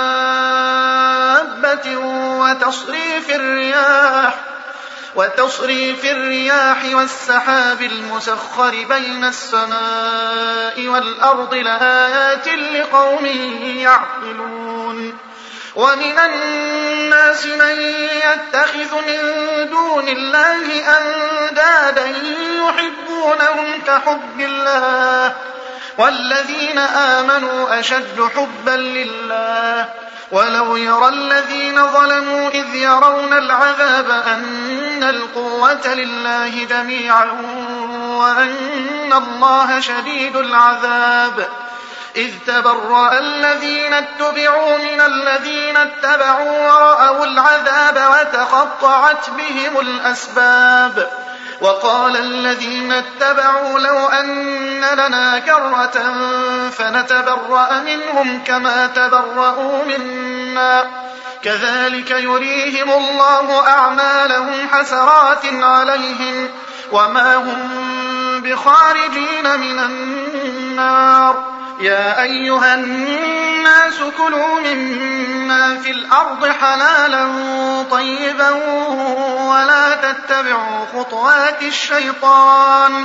دابة وتصريف الرياح وتصريف الرياح والسحاب المسخر بين السماء والأرض لآيات لقوم يعقلون ومن الناس من يتخذ من دون الله أندادا يحبونهم كحب الله والذين آمنوا أشد حبا لله ولو يرى الذين ظلموا إذ يرون العذاب أن القوة لله جميعا وأن الله شديد العذاب إذ تبرأ الذين اتبعوا من الذين اتبعوا ورأوا العذاب وتقطعت بهم الأسباب وقال الذين اتبعوا لو أن لنا كرة فنتبرأ منهم كما تبرأوا منا كذلك يريهم الله أعمالهم حسرات عليهم وما هم بخارجين من النار يا أيها الناس كلوا مما في الأرض حلالا طيبا ولا تتبعوا خطوات الشيطان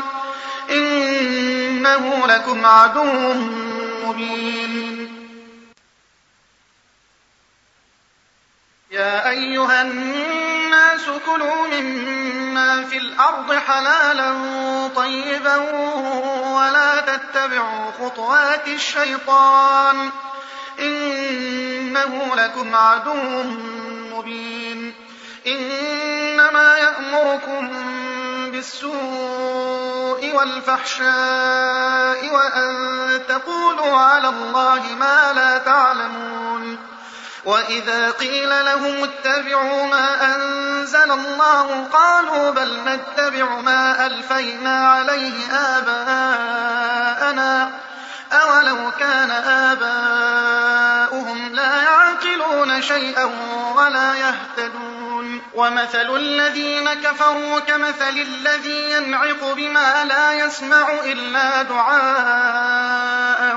إنه لكم عدو مبين يا أيها الناس كلوا مما في الأرض حلالا طيبا ولا تتبعوا خطوات الشيطان إنه لكم عدو مبين إنما يأمركم بالسوء والفحشاء وأن تقولوا على الله ما لا تعلمون وإذا قيل لهم اتبعوا ما أنزل الله قالوا بل نتبع ما ألفينا عليه آباءنا أولو كان آباؤهم لا يعقلون شيئا ولا يهتدون ومثل الذين كفروا كمثل الذي ينعق بما لا يسمع إلا دعاء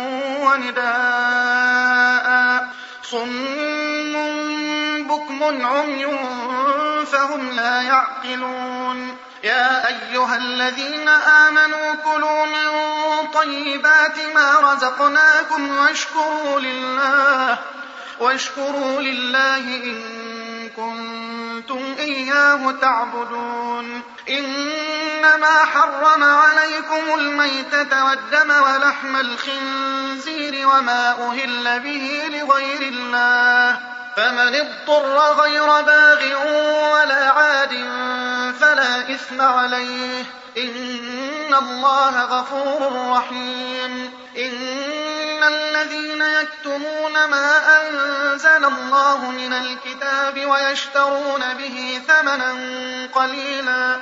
ونداء صم بكم عمي فهم لا يعقلون يا أيها الذين آمنوا كلوا من طيبات ما رزقناكم واشكروا لله واشكروا لله إن كنتم إياه تعبدون إنما حرم عليكم الميتة والدم ولحم الخنزير وما أهل به لغير الله فمن اضطر غير باغ ولا عاد فلا إثم عليه إن الله غفور رحيم إن الذين يكتمون ما أنزل الله من الكتاب ويشترون به ثمنا قليلا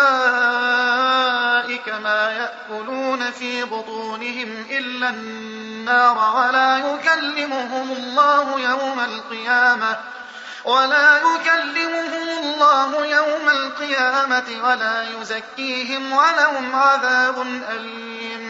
أولئك ما يأكلون في بطونهم إلا النار ولا يكلمهم الله يوم القيامة ولا يكلمهم الله يوم القيامة ولا يزكيهم ولهم عذاب أليم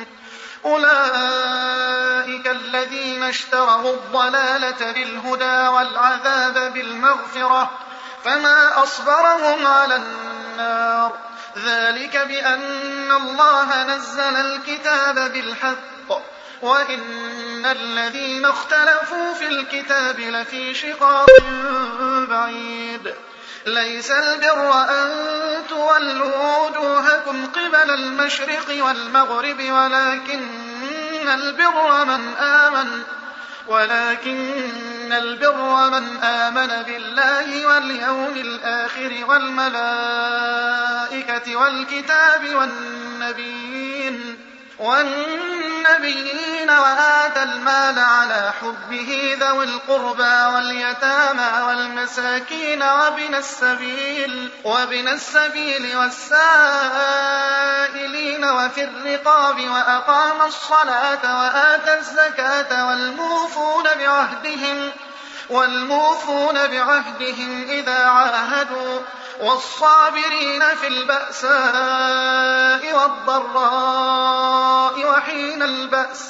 أولئك الذين اشتروا الضلالة بالهدى والعذاب بالمغفرة فما أصبرهم على النار ذلك بأن الله نزل الكتاب بالحق وإن الذين اختلفوا في الكتاب لفي شقاق بعيد ليس البر أن تولوا وجوهكم قبل المشرق والمغرب ولكن البر من آمن ولكن البر من آمن بالله واليوم الآخر والملائكة والكتاب والنبيين والنبيين وآتى المال على حبه ذوي القربى واليتامى والمساكين وابن السبيل, وابن السبيل والسائلين وفي الرقاب وأقام الصلاة وآتى الزكاة والموفون بعهدهم, والموفون بعهدهم إذا عاهدوا والصابرين في البأساء والضراء وحين البأس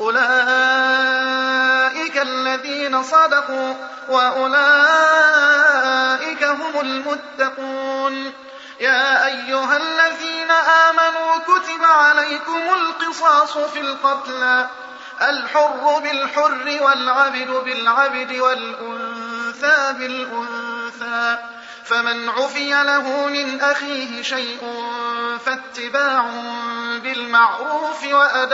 أولئك الذين صدقوا وأولئك هم المتقون. يا أيها الذين آمنوا كتب عليكم القصاص في القتلى الحر بالحر والعبد بالعبد والأنثى بالأنثى فمن عفي له من أخيه شيء فاتباع بالمعروف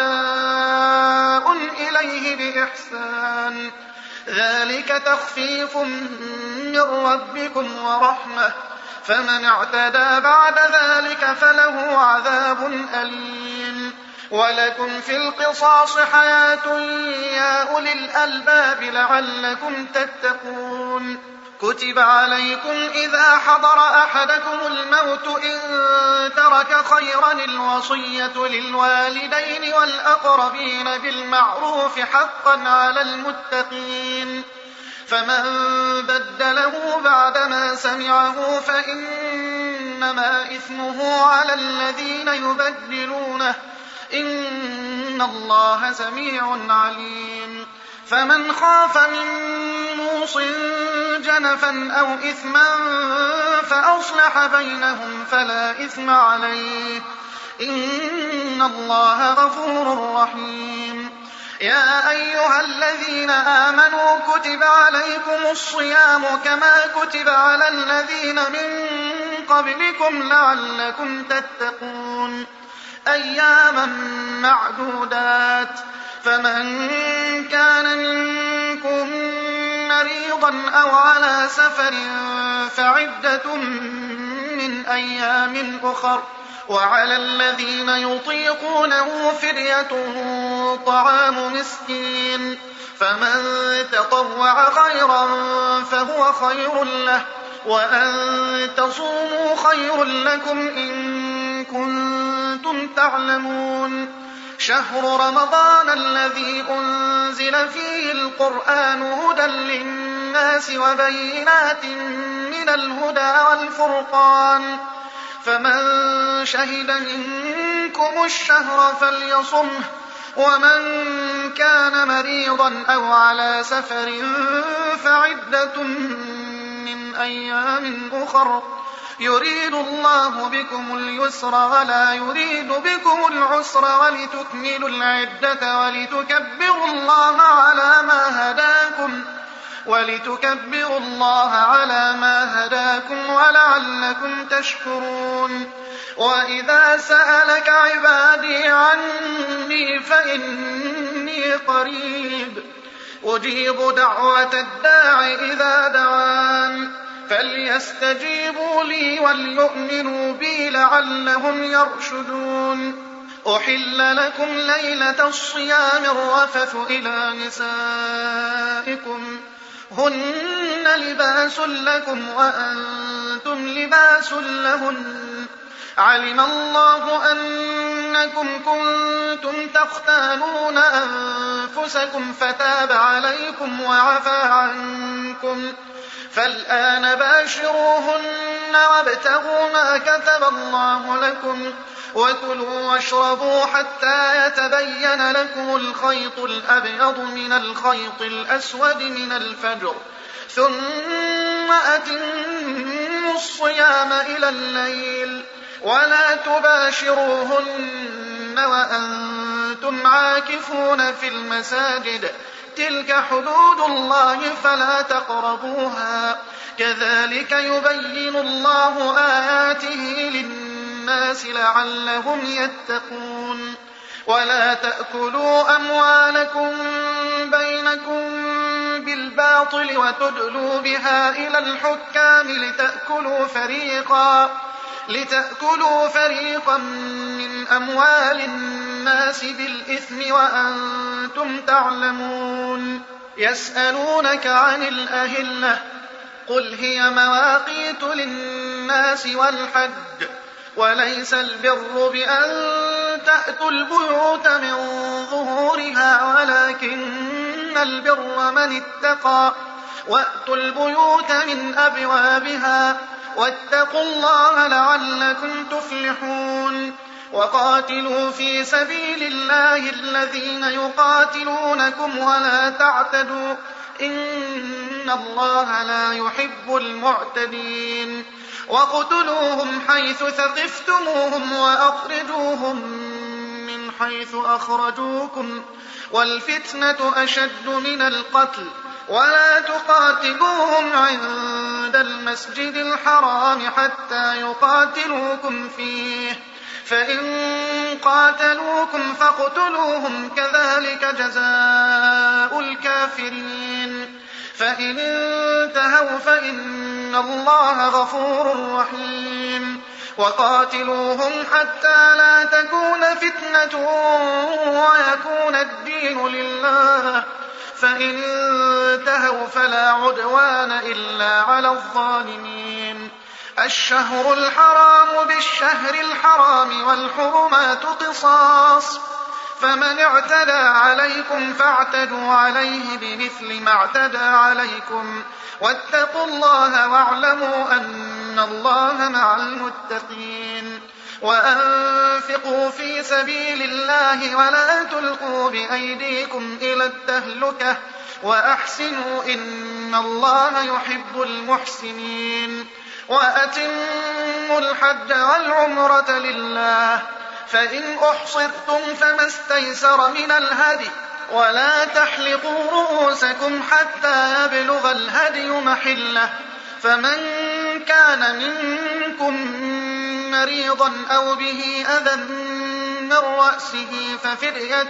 وأداء إليه بإحسان ذلك تخفيف من ربكم ورحمة فمن اعتدى بعد ذلك فله عذاب أليم. ولكم في القصاص حياة يا أولي الألباب لعلكم تتقون. كتب عليكم إذا حضر أحدكم الموت إن ترك خيرا الوصية للوالدين والأقربين بالمعروف حقا على المتقين فمن بدله بعدما سمعه فإنما إثمه على الذين يبدلونه إن الله سميع عليم. فمن خاف من موص جنفا أو إثما فأصلح بينهم فلا إثم عليه إن الله غفور رحيم. يا أيها الذين آمنوا كتب عليكم الصيام كما كتب على الذين من قبلكم لعلكم تتقون أياما معدودات فمن كان منكم مريضا أو على سفر فعدة من أيام أخر وعلى الذين يطيقونه فدية طعام مسكين فمن تطوع خيرا فهو خير له وأن تصوموا خير لكم إن كنتم تعلمون. شهر رمضان الذي أنزل فيه القرآن هدى للناس وبينات من الهدى والفرقان فمن شهد منكم الشهر فليصمه ومن كان مريضا أو على سفر فعدة من أيام أخر يريد الله بكم اليسر ولا يريد بكم العسر ولتكملوا العدة ولتكبروا الله على ما هداكم ولتكبروا الله على ما هداكم ولعلكم تشكرون. وإذا سألك عبادي عني فإني قريب أجيب دعوة الداع إذا دعان فليستجيبوا لي وليؤمنوا بي لعلهم يرشدون. أحل لكم ليلة الصيام الرفث إلى نسائكم هن لباس لكم وأنتم لباس لهن علم الله أنكم كنتم تختانون أنفسكم فتاب عليكم وعفى عنكم فالآن باشروهن وابتغوا ما كتب الله لكم وكلوا واشربوا حتى يتبين لكم الخيط الأبيض من الخيط الأسود من الفجر ثم أتموا الصيام إلى الليل ولا تباشروهن وأنتم عاكفون في المساجد تلك حدود الله فلا تقربوها كذلك يبين الله آياته للناس لعلهم يتقون. ولا تأكلوا أموالكم بينكم بالباطل وتدلوا بها إلى الحكام لتأكلوا فريقا لتأكلوا فريقا من أموال الناس بالإثم وأنتم تعلمون. يسألونك عن الأهلة قل هي مواقيت للناس والحج وليس البر بأن تأتوا البيوت من ظهورها ولكن البر من اتقى وأتوا البيوت من أبوابها واتقوا الله لعلكم تفلحون. وقاتلوا في سبيل الله الذين يقاتلونكم ولا تعتدوا إن الله لا يحب المعتدين. وقتلوهم حيث ثقفتموهم وأخرجوهم من حيث أخرجوكم والفتنة أشد من القتل ولا تقاتلوهم عند المسجد الحرام حتى يقاتلوكم فيه فإن قاتلوكم فاقتلوهم كذلك جزاء الكافرين. فإن انتهوا فإن الله غفور رحيم. وقاتلوهم حتى لا تكون فتنة ويكون الدين لله فإن انتهوا فلا عدوان إلا على الظالمين. الشهر الحرام بالشهر الحرام والحرمات قصاص فمن اعتدى عليكم فاعتدوا عليه بمثل ما اعتدى عليكم واتقوا الله واعلموا أن الله مع المتقين. وأنفقوا في سبيل الله ولا تلقوا بأيديكم إلى التهلكة وأحسنوا إن الله يحب المحسنين. وأتموا الحج والعمرة لله فإن أحصرتم فما استيسر من الهدي ولا تحلقوا رؤوسكم حتى يبلغ الهدي محله فمن كان منكم مريضا أو به أذى من رأسه ففدية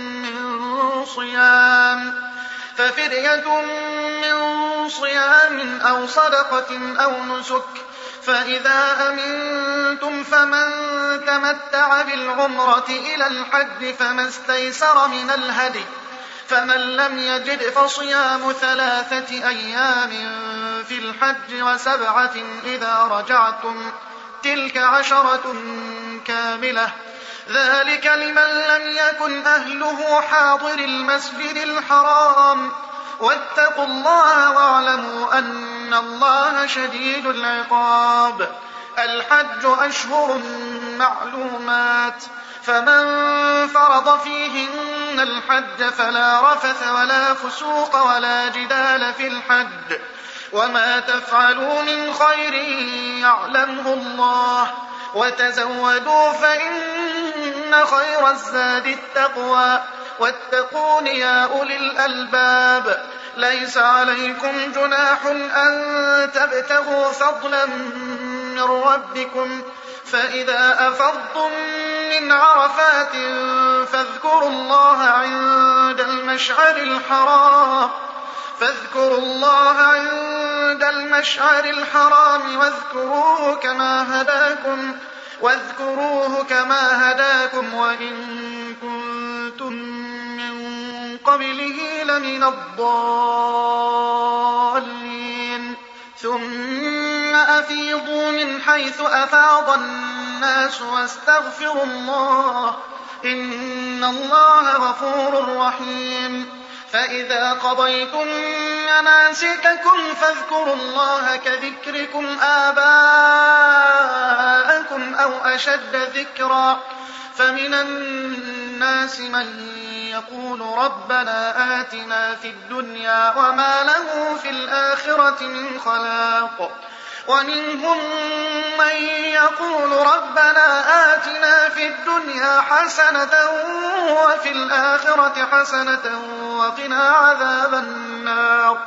من صيام ففدية من صيام أو صدقة أو نسك فإذا أمنتم فمن تمتع بالعمرة إلى الحج فما استيسر من الهدي فمن لم يجد فصيام ثلاثة أيام في الحج وسبعة إذا رجعتم تلك عشرة كاملة ذلك لمن لم يكن أهله حاضر المسجد الحرام واتقوا الله واعلموا أن الله شديد العقاب. الحج أشهر معلومات فمن فرض فيهن الحج فلا رفث ولا فسوق ولا جدال في الحج وما تفعلوا من خير يعلمه الله وتزودوا فإن خير الزاد التقوى واتقون يا أولي الألباب. ليس عليكم جناح أن تبتغوا فضلا من ربكم فإذا أفضتم من عرفات فاذكروا الله عند المشعر الحرام فاذكروا الله عند المشعر الحرام واذكروه كما هداكم واذكروه كما هداكم وإن كنتم من قبله لمن الضالين. ثم أفيضوا من حيث أفاض الناس واستغفروا الله إن الله غفور رحيم. فإذا قضيتم مناسككم فاذكروا الله كذكركم آباءكم أو أشد ذكرا فمن الناس من يقول ربنا آتنا في الدنيا وما له في الآخرة من خلاق ومنهم من يقول ربنا آتنا في الدنيا حسنة وفي الآخرة حسنة وقنا عذاب النار.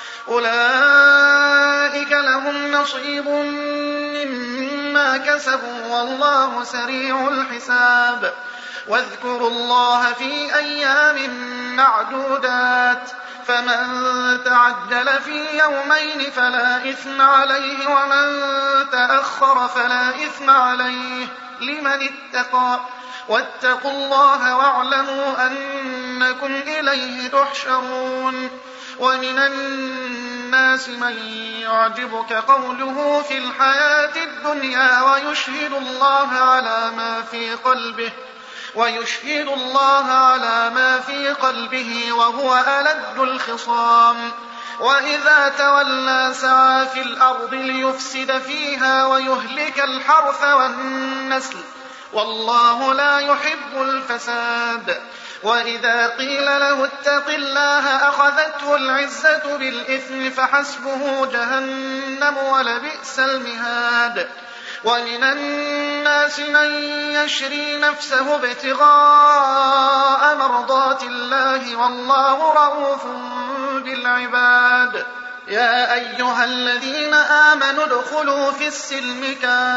أولئك لهم نصيب مما كسبوا والله سريع الحساب. واذكروا الله في أيام معدودات فمن تعجل في يومين فلا إثم عليه ومن تأخر فلا إثم عليه لمن اتقى واتقوا الله واعلموا أنكم إليه تحشرون. ومن الناس من يعجبك قوله في الحياة الدنيا ويشهد الله على ما في قلبه ويشهد الله على ما في قلبه وهو ألد الخصام وإذا تولى سعى في الأرض ليفسد فيها ويهلك الحرث والنسل والله لا يحب الفساد. وإذا قيل له اتق الله أخذته العزة بالإثم فحسبه جهنم ولبئس المهاد. ومن الناس من يشري نفسه ابتغاء مرضات الله والله رءوف بالعباد. يا أيها الذين آمنوا ادخلوا في السلم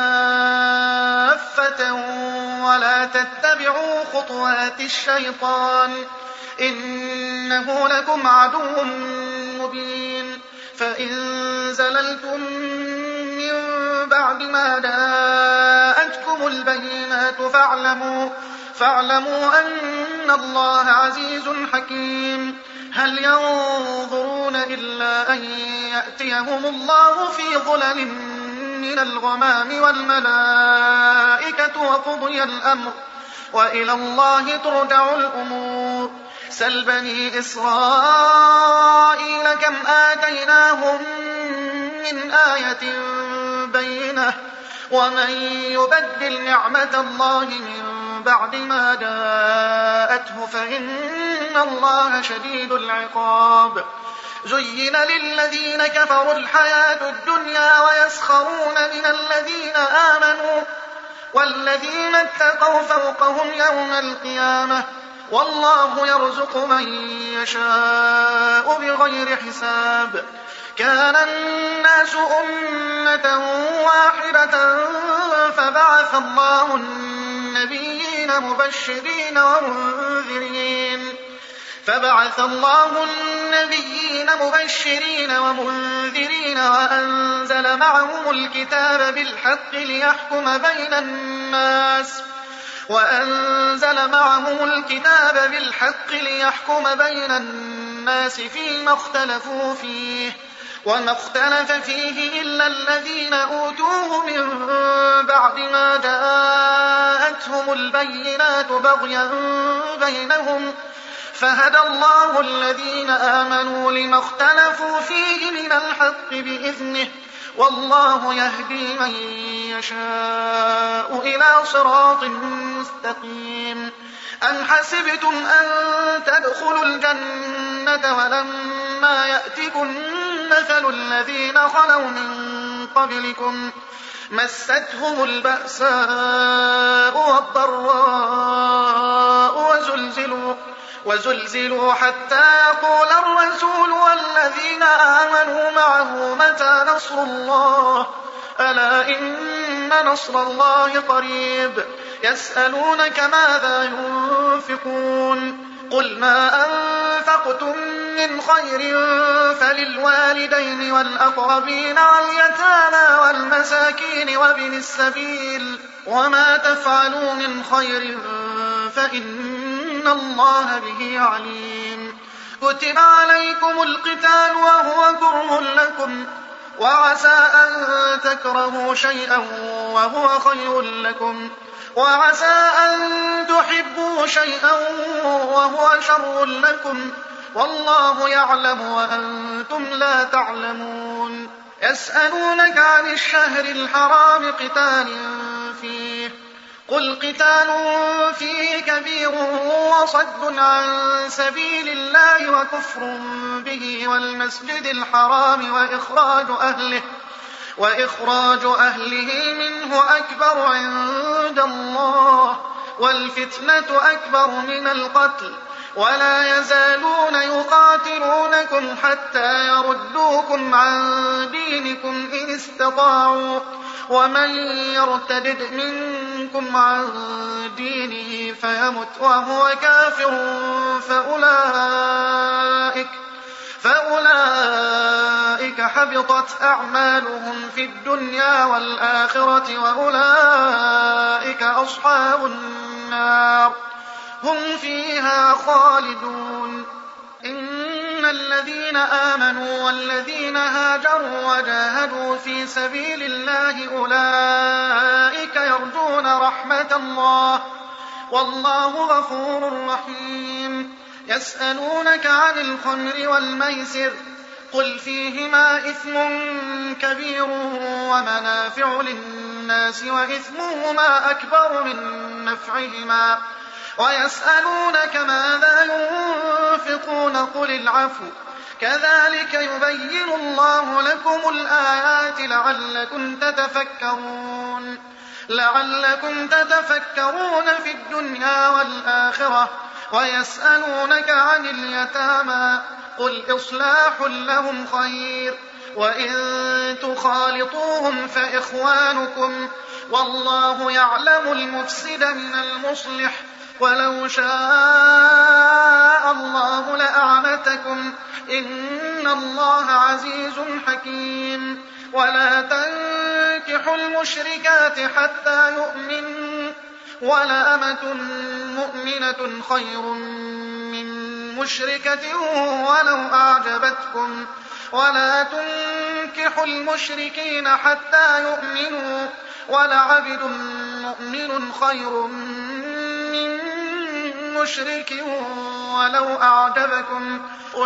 كافة ولا تتبعوا خطوات الشيطان إنه لكم عدو مبين. فإن زللتم من بعد ما جاءتكم البينات فاعلموا, فاعلموا أن الله عزيز حكيم. هل ينظرون إلا أن يأتيهم الله في ظلل من الغمام والملائكة وقضي الأمر وإلى الله ترجع الأمور. سل بني إسرائيل كم آتيناهم من آية بينة ومن يبدل نعمة الله من بعد ما جاءته فإن الله شديد العقاب. زين للذين كفروا الحياة الدنيا ويسخرون من الذين آمنوا والذين اتقوا فوقهم يوم القيامة والله يرزق من يشاء بغير حساب. كان الناس أمة واحدة فبعث الله النبيين مبشرين ومنذرين فبعث الله النبيين مبشرين ومنذرين وأنزل معهم الكتاب بالحق ليحكم بين الناس وأنزل معهم الكتاب بالحق ليحكم بين الناس فيما اختلفوا فيه وما اختلف فيه إلا الذين أوتوه من بعد ما جاءتهم البينات بغيا بينهم فهدى الله الذين آمنوا لما اختلفوا فيه من الحق بإذنه والله يهدي من يشاء إلى صراط مستقيم. أم حسبتم أن تدخلوا الجنة ولما يأتكم مثل الذين خلوا من قبلكم مستهم البأساء والضراء وزلزلوا, وزلزلوا حتى يقول الرسول والذين آمنوا معه متى نصر الله ألا إن نصر الله قريب. يسألونك ماذا ينفقون قل ما أنفقتم من خير فللوالدين والأقربين واليتامى والمساكين وابن السبيل وما تفعلوا من خير فإن الله به عليم. كتب عليكم القتال وهو كره لكم وعسى أن تكرهوا شيئا وهو خير لكم وعسى أن تحبوا شيئا وهو شر لكم والله يعلم وأنتم لا تعلمون. يسألونك عن الشهر الحرام قتال فيه قل قتال فيه كبير وصد عن سبيل الله وكفر به والمسجد الحرام وإخراج أهله وإخراج أهله منه أكبر عند الله والفتنة أكبر من القتل ولا يزالون يقاتلونكم حتى يردوكم عن دينكم إن استطاعوا ومن يرتد منكم عن دينه فيمت وهو كافر فأولئك, فأولئك حبطت أعمالهم في الدنيا والآخرة وأولئك أصحاب النار هم فيها خالدون. إن الذين آمنوا والذين هاجروا وجاهدوا في سبيل الله أولئك يرجون رحمة الله والله غفور رحيم. يسألونك عن الخمر والميسر قل فيهما إثم كبير ومنافع للناس وإثمهما أكبر من نفعهما ويسألونك ماذا ينفقون قل العفو كذلك يبين الله لكم الآيات لعلكم تتفكرون لعلكم تتفكرون في الدنيا والآخرة. ويسألونك عن اليتامى قل إصلاح لهم خير وإن تخالطوهم فإخوانكم والله يعلم المفسد من المصلح ولو شاء الله لأعنتكم إن الله عزيز حكيم. ولا تنكحوا المشركات حتى يؤمنوا ولأمة مؤمنة خير من مشركة ولو أعجبتكم ولا تنكحوا المشركين حتى يؤمنوا ولعبد مؤمن خير من مشرك ولو أعجبكم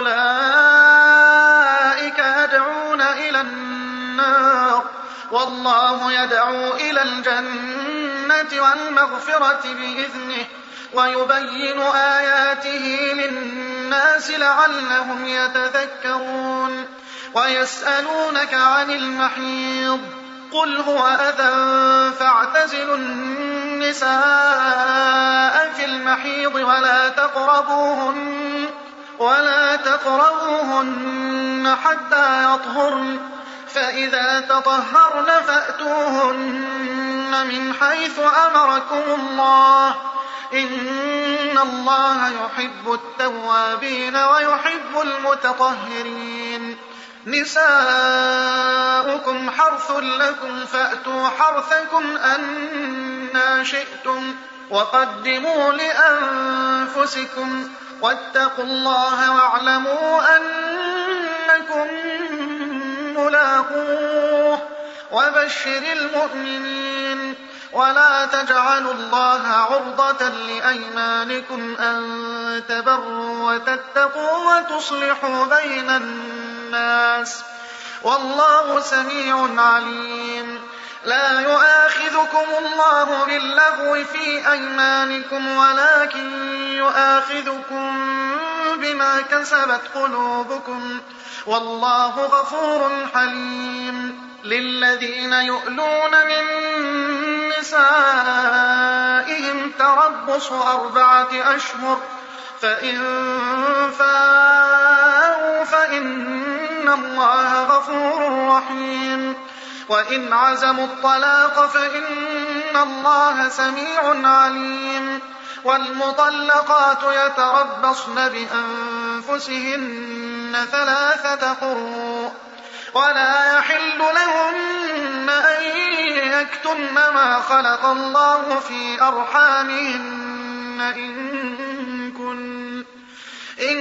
أولئك يدعون إلى النار والله يدعو إلى الجنة والمغفرة بإذنه ويبين آياته للناس لعلهم يتذكرون. ويسألونك عن المحيض قل هو أذى فاعتزلوا النساء في المحيض ولا تقربوهن ولا تقربوهن حتى يطهرن فإذا تطهرن فأتوهن من حيث أمركم الله إن الله يحب التوابين ويحب المتطهرين. نساؤكم حرث لكم فأتوا حرثكم أنى شئتم وقدموا لأنفسكم واتقوا الله واعلموا أنكم ملاقوه وبشر المؤمنين. ولا تجعلوا الله عرضة لأيمانكم أن تبروا وتتقوا وتصلحوا بين الناس والله سميع عليم. لا يؤاخذكم الله باللغو في أيمانكم ولكن يؤاخذكم بما كسبت قلوبكم والله غفور حليم. للذين يؤلون من نسائهم تربص أربعة أشهر فإن فاءوا فإن الله غفور رحيم. وإن عزموا الطلاق فإن الله سميع عليم. والمطلقات يتربصن بأنفسهن ثلاثة قروء ولا يحل لهن أن يكتمن ما خلق الله في أرحامهن إن كن إن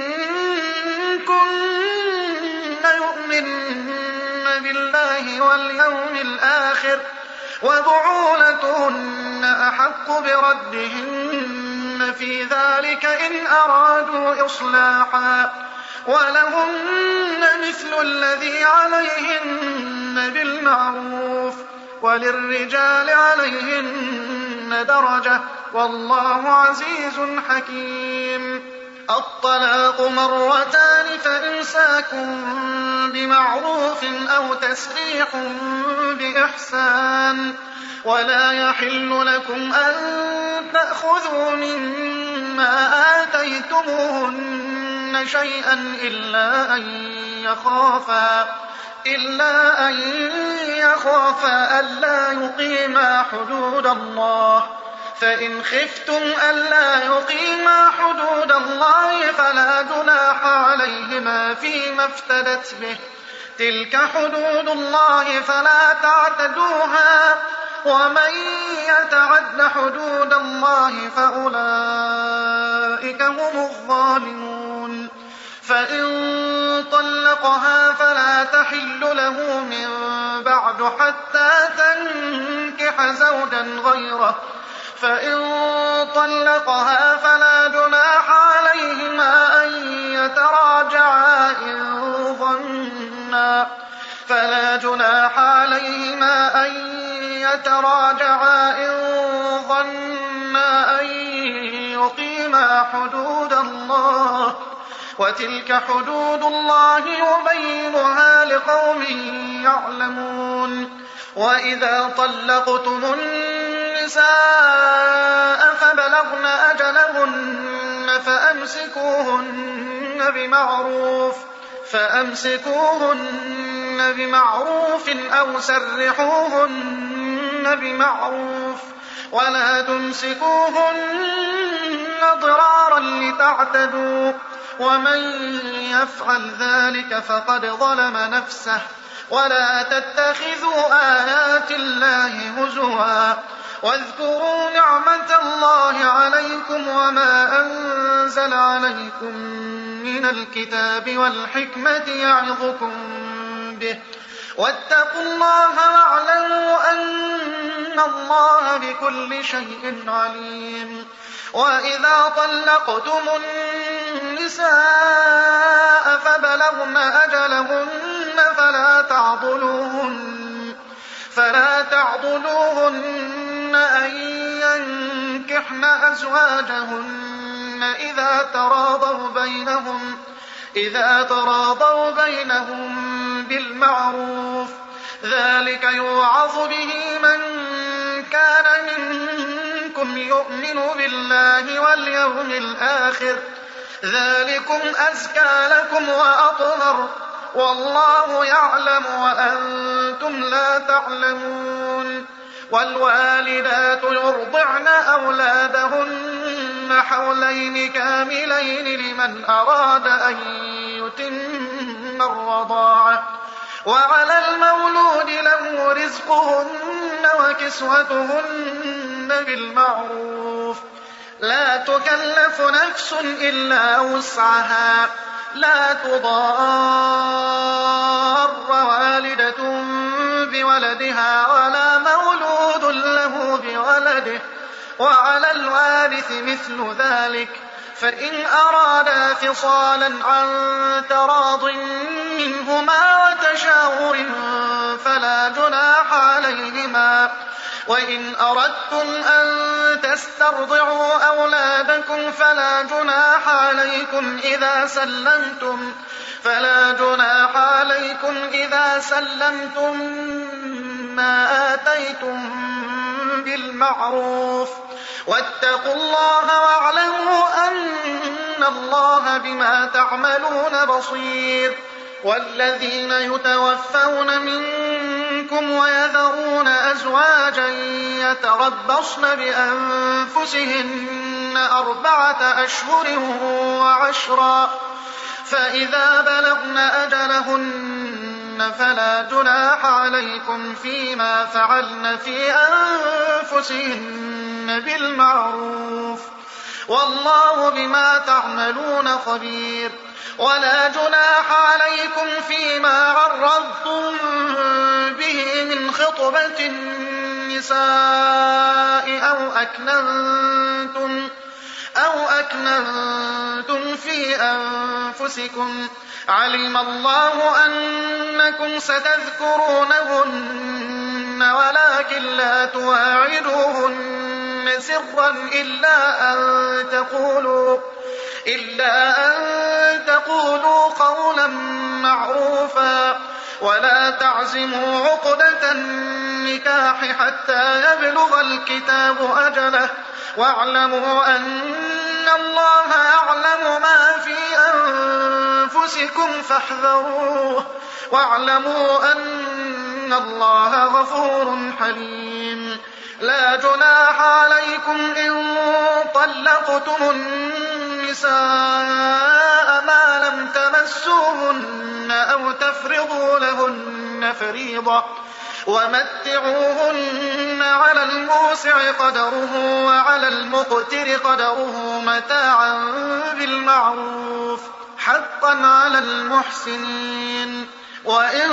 كن يؤمن بالله واليوم الآخر وبعولتهن أحق بردهن في ذلك إن أرادوا إصلاحا ولهن مثل الذي عليهن بالمعروف وللرجال عليهن درجة والله عزيز حكيم. الطلاق مرتان فإمساك بمعروف أو تسريح بإحسان ولا يحل لكم أن تأخذوا مما آتيتموهن شيئا إلا أن يخافا إلا أن يخافا ألا يقيما حدود الله فإن خفتم ألا يقيما حدود الله فلا جناح عليهما فيما افتدت به، تلك حدود الله فلا تعتدوها، ومن يتعد حدود الله فأولئك هم الظالمون. فإن طلقها فلا تحل له من بعد حتى تنكح زوجا غيره، فإن طلقها فلا جناح عليهما أن يتراجعا إن ظنا فلا جناح عليهما أن يتراجعا إن ظنا أن يقيما حدود الله، وتلك حدود الله يبينها لقوم يعلمون. وإذا طلقتم النساء فبلغن أجلهن فأمسكوهن بمعروف فأمسكوهن بمعروف أو سرحوهن بمعروف، ولا تمسكوهن ضرارا لتعتدوا، ومن يفعل ذلك فقد ظلم نفسه. ولا تتخذوا آيات الله هزوا، واذكروا نعمة الله عليكم وما أنزل عليكم من الكتاب والحكمة يعظكم به، واتقوا الله واعلموا أن الله بكل شيء عليم. وإذا طلقتم النساء فبلغن أجلهن فلا تعضلوهن فلا تعضلوهن أن ينكحن أزواجهن إذا تراضوا بينهم إذا تراضوا بينهم بالمعروف، ذلك يوعظ به من كان منكم يؤمن بالله واليوم الآخر، ذلكم أزكى لكم وأطهر، والله يعلم وأنتم لا تعلمون. والوالدات يرضعن أولادهن حولين كاملين لمن أراد أن يتم الرضاعة، وعلى المولود له رزقهن وكسوتهن بالمعروف، لا تكلف نفس إلا وسعها، لا تضار والدة بولدها ولا مولود له بولده، وعلى الوارث مثل ذلك، فإن أرادا فصالا عن تراض منهما وتشاور فلا جناح عليهما. وإن أردتم أن تسترضعوا أولادكم فلا جناح عليكم إذا سلمتم فلا جناح عليكم إذا سلمتم ما آتيتم بالمعروف، واتقوا الله واعلموا أن الله بما تعملون بصير. والذين يتوفون منكم ويذرون أزواجا يتربصن بأنفسهن أربعة أشهر وعشرا، فإذا بلغن أجلهن فلا جناح عليكم فيما فعلن في أنفسهن بالمعروف، والله بما تعملون خبير. ولا جناح عليكم فيما عرضتم به من خطبة النساء أو أكننتم أو أكننتم في أنفسكم، علم الله أنكم ستذكرونهن ولكن لا تواعدوهن سرا إلا أن تقولوا إلا أن تقولوا قولا معروفا، ولا تعزموا عقدة النكاح حتى يبلغ الكتاب أجله، واعلموا أن الله يعلم ما في أنفسكم فاحذروه، واعلموا أن الله غفور حليم. لا جناح عليكم إن طلقتم النساء ما لم تمسوهن أو تفرضوا لهن فريضة ومتعوهن على الموسع قدره وعلى المقتر قدره متاعا بالمعروف حقا على المحسنين. وإن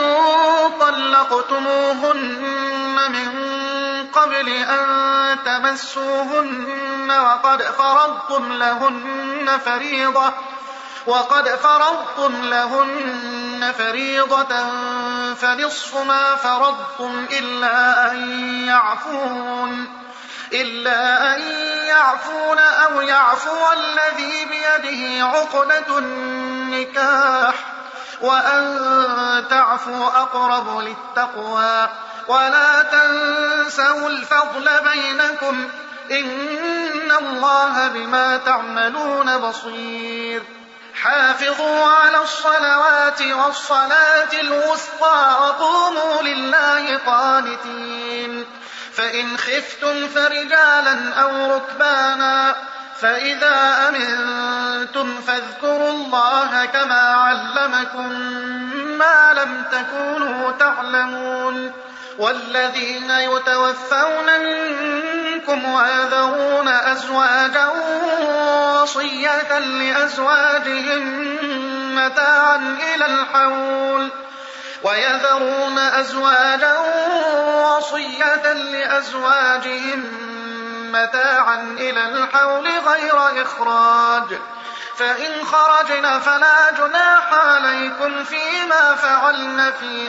طلقتموهن من قبل أن تمسوهن وقد فرضتم لهن فريضة وقد فرضتم لهن فريضة فنصف ما فرضتم إلا أن يعفون إلا أن يعفون أو يعفو الذي بيده عقدة النكاح وأن تعفوا أقرب للتقوى ولا تنسوا الفضل بينكم إن الله بما تعملون بصير. حافظوا على الصلوات والصلاة الوسطى وقوموا لله قانتين. فإن خفتم فرجالا أو ركبانا فإذا أمنتم فاذكروا الله كما علمكم ما لم تكونوا تعلمون. والذين يتوفون منكم ويذرون أزواجا وصية لأزواجهم متاعا إلى الحول ويذرون أزواجا وصية لأزواجهم متاعا إلى الحول غير إخراج فإن خرجن فلا جناح عليكم فيما فعلن في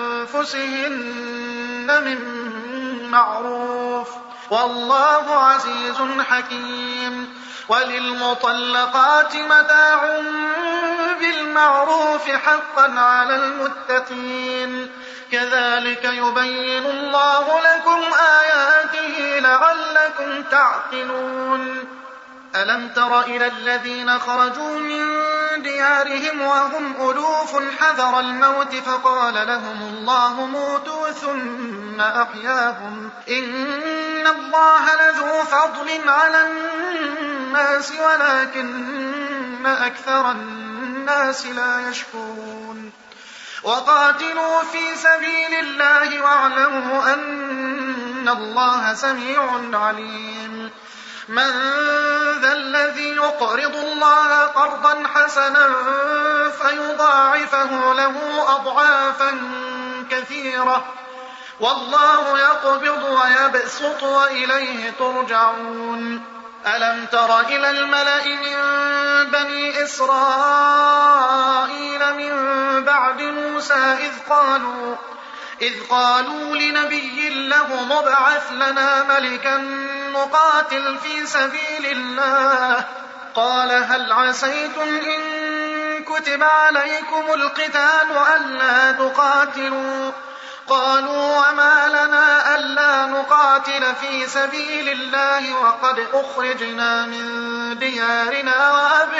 أنفسهن من معروف والله عزيز حكيم. وللمطلقات متاع بالمعروف حقا على المتقين كذلك يبين الله لكم آياته لعلكم تعقلون. ألم تر إلى الذين خرجوا من ديارهم وهم ألوف حذر الموت فقال لهم الله موتوا ثم أحياهم إن الله لذو فضل على الناس ولكن أكثر الناس لا يشكرون. وقاتلوا في سبيل الله واعلموا أن الله سميع عليم. من ذا الذي يقرض الله قرضا حسنا فيضاعفه له أضعافا كثيرة والله يقبض ويبسط وإليه ترجعون. ألم تر إلى الملأ من بني إسرائيل من بعد موسى إذ قالوا إذ قالوا لنبي له مبعث لنا ملكا نقاتل في سبيل الله قال هل عسيتم إن كتب عليكم القتال ألا تقاتلوا قالوا وما لنا ألا نقاتل في سبيل الله وقد أخرجنا من ديارنا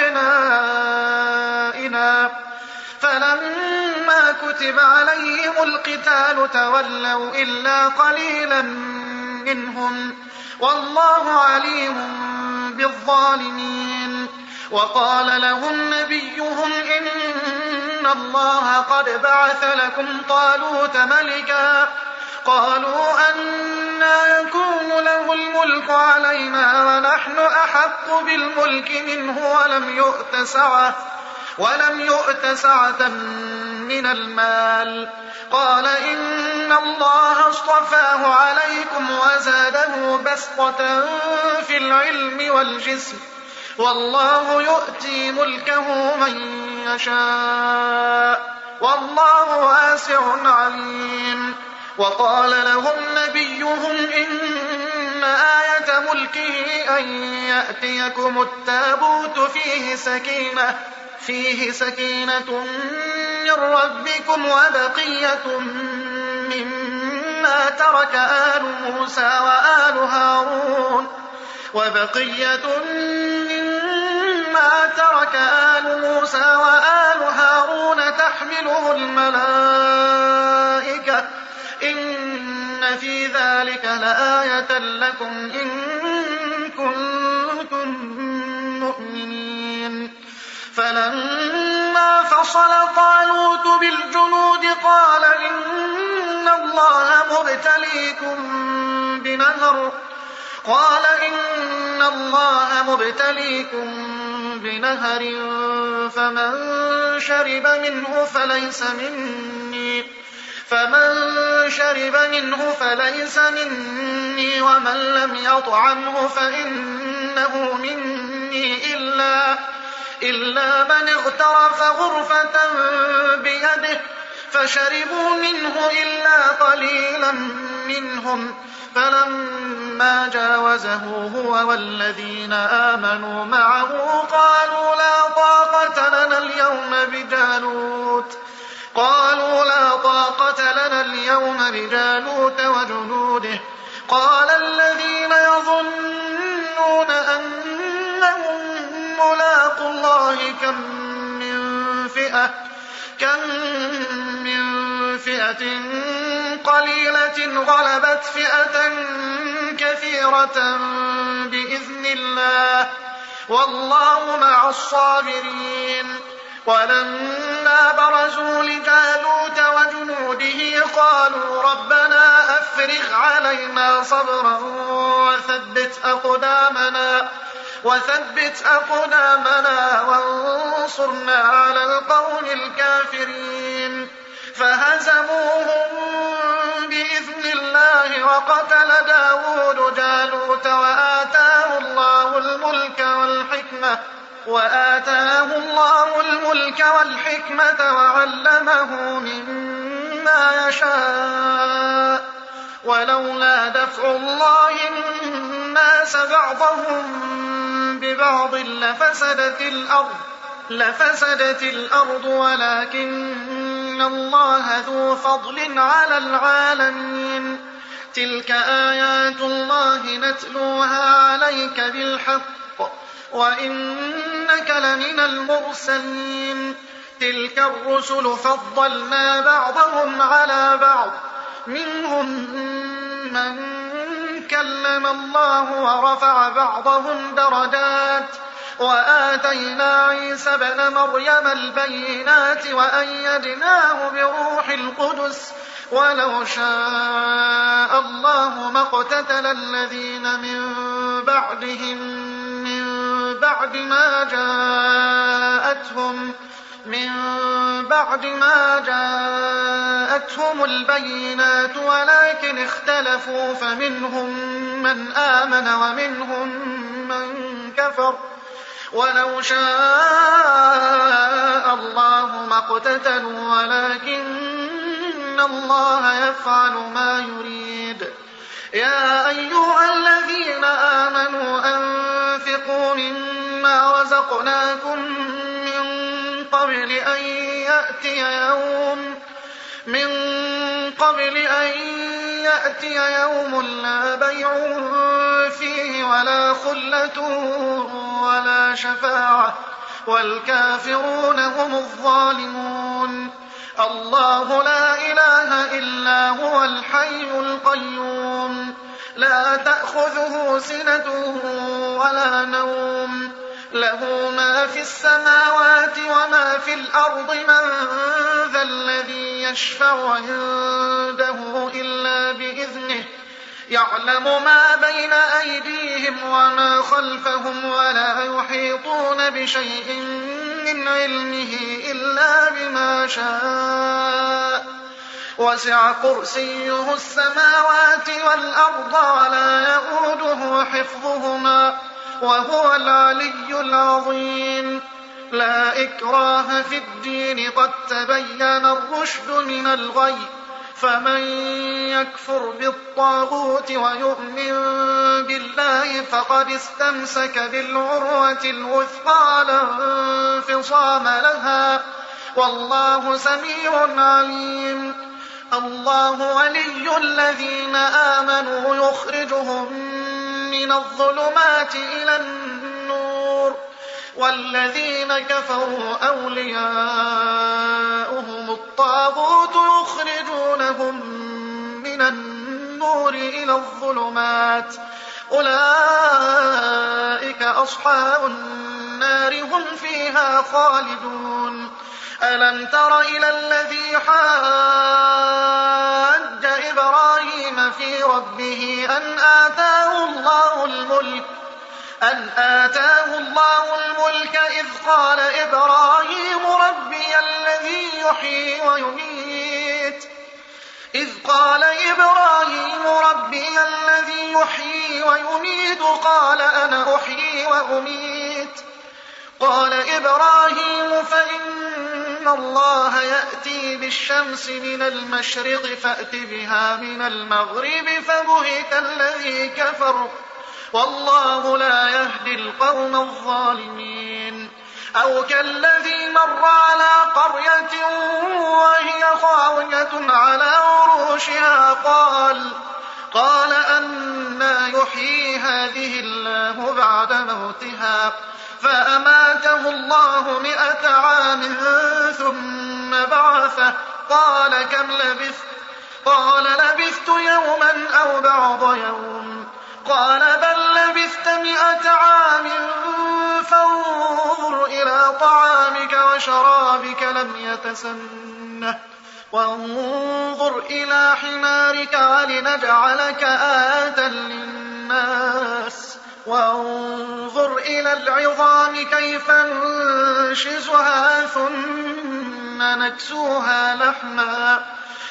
وأبنائنا فلما كتب عليهم القتال تولوا إلا قليلا منهم والله عليم بالظالمين. وقال لهم نبيهم إن الله قد بعث لكم طالوت ملكا قالوا أنى يكون له الملك علينا ونحن أحق بالملك منه ولم يؤت سعة ولم يؤت سعة من المال قال إن الله اصطفاه عليكم وزاده بسطة في العلم والجسم والله يؤتي ملكه من يشاء والله واسع عليم. وقال لهم نبيهم إن آية ملكه أن يأتيكم التابوت فيه سكينة فيه سكينة من ربكم وبقية مما ترك آل موسى وآل هارون وبقية مما ترك آل موسى وآل هارون تحمله الملائكة إن في ذلك لآية لكم إن كنتم مؤمنين. فلما فصل طالوت بالجنود قال إن الله مبتليكم بنهر قال إن الله مبتليكم بنهر فمن شرب منه فليس مني فمن شرب منه فليس مني ومن لم يطعمه فإنه مني إلا إلا من اغترف غرفة بيده فشربوا منه إلا قليلا منهم. فلما جاوزه هو والذين آمنوا معه قالوا لا طاقة لنا اليوم بجالوت قالوا لا طاقة لنا اليوم بجالوت وجنوده. قال الذين يظنون أنهم ملاقوا الله كم من فئة كم من فئة قليلة غلبت فئة كثيرة بإذن الله والله مع الصابرين. ولما برزوا لجالوت وجنوده قالوا ربنا أفرغ علينا صبرا وثبت أقدامنا وثبت أقدامنا وانصرنا على القوم الكافرين. فهزموهم بإذن الله وقتل داود جالوت وآتاه الله الملك والحكمة وآتاه الله الملك والحكمة وعلمه مما يشاء ولولا دفع الله الناس بعضهم ببعض لفسدت الأرض لفسدت الأرض ولكن الله ذو فضل على العالمين. تلك آيات الله نتلوها عليك بالحق وإنك لمن المرسلين. تلك الرسل فضلنا بعضهم على بعض منهم من كلم الله ورفع بعضهم درجات وآتينا عيسى ابن مريم البينات وأيدناه بروح القدس ولو شاء الله ما اقتتل الذين من بعدهم من بعد ما جاءتهم من بعد ما جاءتهم البينات ولكن اختلفوا فمنهم من آمن ومنهم من كفر ولو شاء الله ما اقتتلوا ولكن الله يفعل ما يريد. يا أيها الذين آمنوا أنفقوا مما رزقناكم من قبل أن يأتي يوم من قبل أن يأتي يوم لا بيع فيه ولا خلة ولا شفاعة والكافرون هم الظالمون. الله لا إله إلا هو الحي القيوم لا تأخذه سنة ولا نوم له ما في السماوات وما في الأرض من ذا الذي يشفع عنده إلا بإذنه يعلم ما بين أيديهم وما خلفهم ولا يحيطون بشيء من علمه إلا بما شاء وسع كرسيه السماوات والأرض ولا يؤوده حفظهما وهو العلي العظيم. لا إكراه في الدين قد تبين الرشد من الغي فمن يكفر بالطاغوت ويؤمن بالله فقد استمسك بالعروة الوثقى لا انفصام لها والله سميع عليم. الله ولي الذين آمنوا يخرجهم من الظلمات إلى النور والذين كفروا أولياؤهم الطاغوت يخرجونهم من النور النور إلى الظلمات أولئك أصحاب النار هم فيها خالدون. ألم تر إلى الذي حاج إبراهيم في ربه أن آتاه الله الملك أن آتاه الله الملك إذ قال إبراهيم ربي الذي يحيي ويميت إذ قال إبراهيم ربي الذي يحيي ويميت قال أنا أحيي وأميت قال إبراهيم فإن الله يأتي بالشمس من المشرق فأت بها من المغرب فبهت الذي كفر والله لا يهدي القوم الظالمين. أو كالذي مر على قرية وهي خاوية على عروشها قال قال أنى يحيي هذه الله بعد موتها فأماته الله مئة عام ثم بعثه قال كم لبثت قال لبثت يوما أو بعض يوم قال بل لبثت مئة عام فانظر إلى طعامك وشرابك لم يتسنه وانظر إلى حمارك ولنجعلك آية للناس وانظر إلى العظام كيف ننشزها ثم نكسوها لحما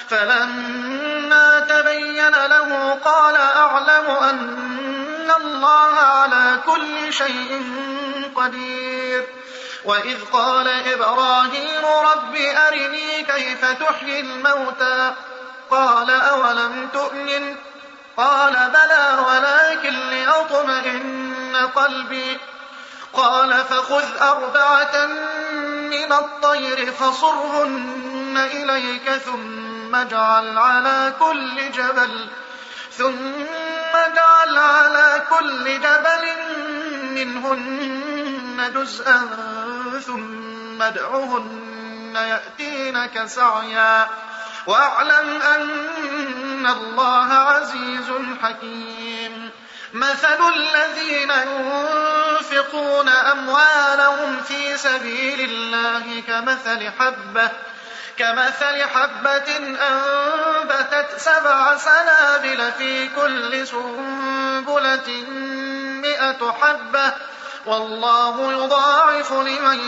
فلما تبين له قال أعلم أن الله على كل شيء قدير. وإذ قال إبراهيم رب أرني كيف تحيي الموتى قال أولم تؤمن قال بلى ولكن ليطمئن قلبي قال فخذ أربعة من الطير فصرهن إليك ثم اجعل على كل جبل ثم اجعل على كل جبل منهن جزءا ثم ادعهن يأتينك سعيا واعلم أن الله عزيز حكيم. مثل الذين ينفقون أموالهم في سبيل الله كمثل حبة كمثل حبة أنبتت سبع سنابل في كل سنبلة مئة حبة والله يضاعف لمن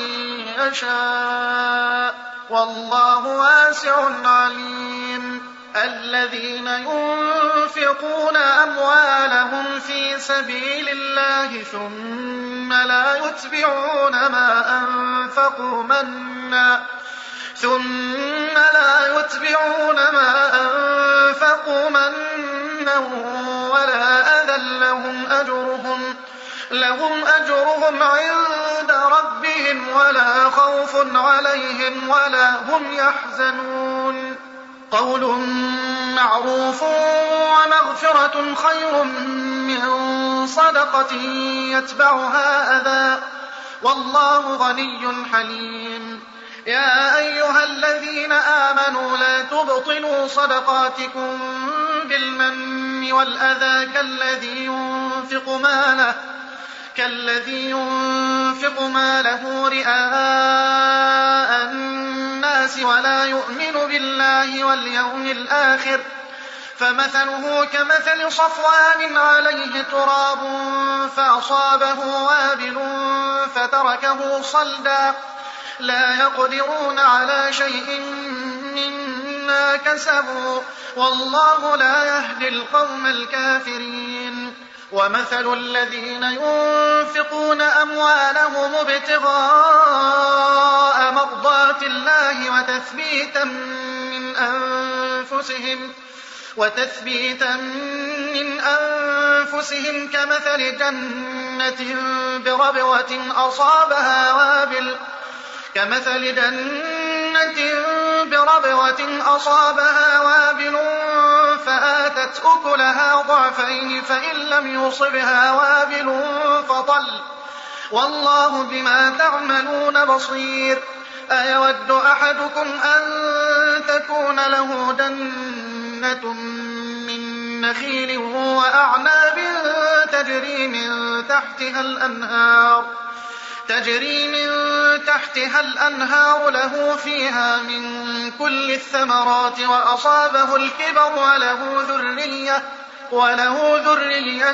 يشاء والله واسع عليم. الذين ينفقون أموالهم في سبيل الله ثم لا يتبعون ما أنفقوا منا ثم لا يتبعون ما أنفقوا منا ولا أذى لهم أجرهم لهم أجرهم عند ربهم ولا خوف عليهم ولا هم يحزنون. قول معروف ومغفرة خير من صدقة يتبعها أذى والله غني حليم. يا أيها الذين آمنوا لا تبطلوا صدقاتكم بالمن والأذى كالذي ينفق ماله كالذي ينفق ماله رئاء الناس ولا يؤمن بالله واليوم الآخر فمثله كمثل صفوان عليه تراب فأصابه وابل فتركه صلدا لا يقدرون على شيء مما كسبوا والله لا يهدي القوم الكافرين. ومثل الذين ينفقون أموالهم ابتغاء مرضات الله وتثبيتا من أنفسهم وتثبيتا من أنفسهم كمثل جنة بربوة أصابها وابل كمثل جنة بربوة أصابها وابل فآتت أكلها ضعفين فإن لم يصبها وابل فطل والله بما تعملون بصير. أيود أحدكم أن تكون له جنة من نخيل وأعناب تجري من تحتها الأنهار تجري من تحتها الأنهار له فيها من كل الثمرات وأصابه الكبر وله ذرية وله ذرية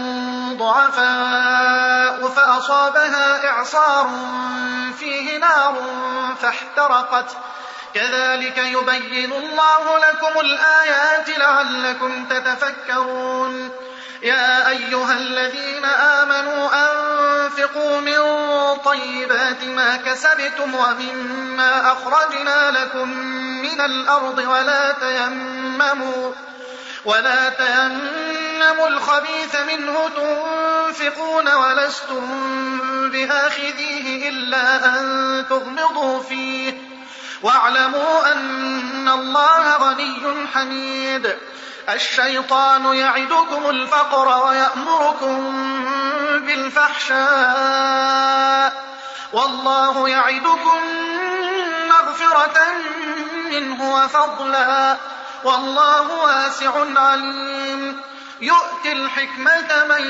ضعفاء فأصابها إعصار فيه نار فاحترقت كذلك يبين الله لكم الآيات لعلكم تتفكرون. يا أيها الذين آمنوا أنفقوا من طيبات ما كسبتم ومما أخرجنا لكم من الأرض ولا تيمموا ولا تيمموا الخبيث منه تنفقون ولستم بآخذيه إلا أن تغمضوا فيه واعلموا أن الله غني حميد. الشيطان يعدكم الفقر ويأمركم بالفحشاء والله يعدكم مغفرة منه وفضلا والله واسع عليم. يؤتي الحكمة من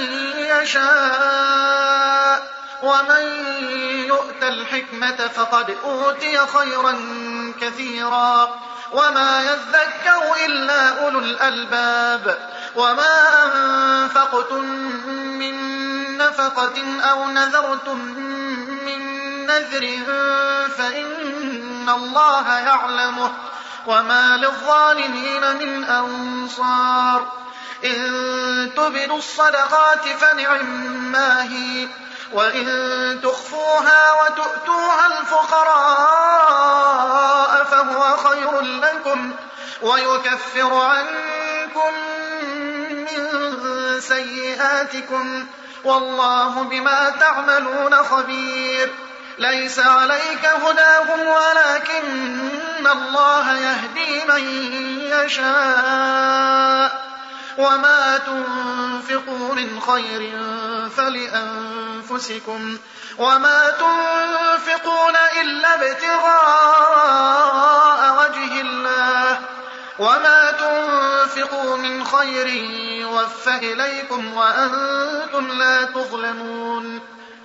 يشاء ومن يؤت الحكمة فقد أوتي خيرا كثيرا وما يذكر إلا أولو الألباب. وما أنفقتم من نفقة أو نذرتم من نذر فإن الله يعلمه وما للظالمين من أنصار. إن تبدوا الصدقات فنعما هي وإن تخفوها وتؤتوها الفقراء فهو خير لكم ويكفر عنكم من سيئاتكم والله بما تعملون خبير. ليس عليك هداهم ولكن الله يهدي من يشاء وما تنفقوا من خير فلأنفسكم وما تنفقون إلا ابتغاء وجه الله وما تنفقوا من خير يوفى إليكم وأنتم لا تظلمون.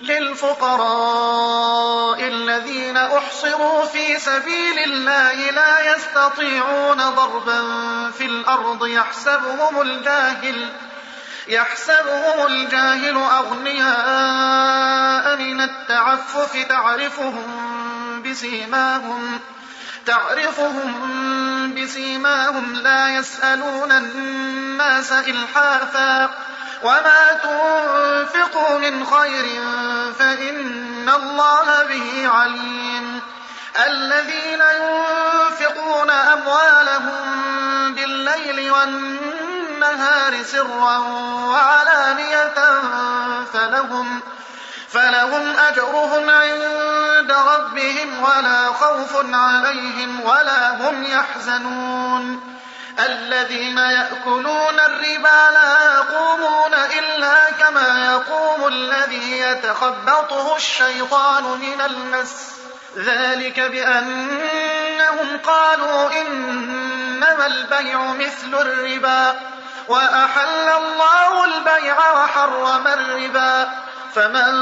للفقراء الذين أحصروا في سبيل الله لا يستطيعون ضربا في الأرض يحسبهم الجاهل يحسبهم الجاهل أغنياء من التعفف تعرفهم بسيماهم تعرفهم بسيماهم لا يسألون الناس إلحافا وما تنفقوا من خير فإن الله به عليم. الذين ينفقون أموالهم بالليل والنهار سرا وعلانية فلهم, فلهم أجرهم عند ربهم ولا خوف عليهم ولا هم يحزنون. الذين يأكلون الربا لا يقومون إلا كما يقوم الذي يتخبطه الشيطان من المس ذلك بأنهم قالوا إنما البيع مثل الربا وأحل الله البيع وحرم الربا. فمن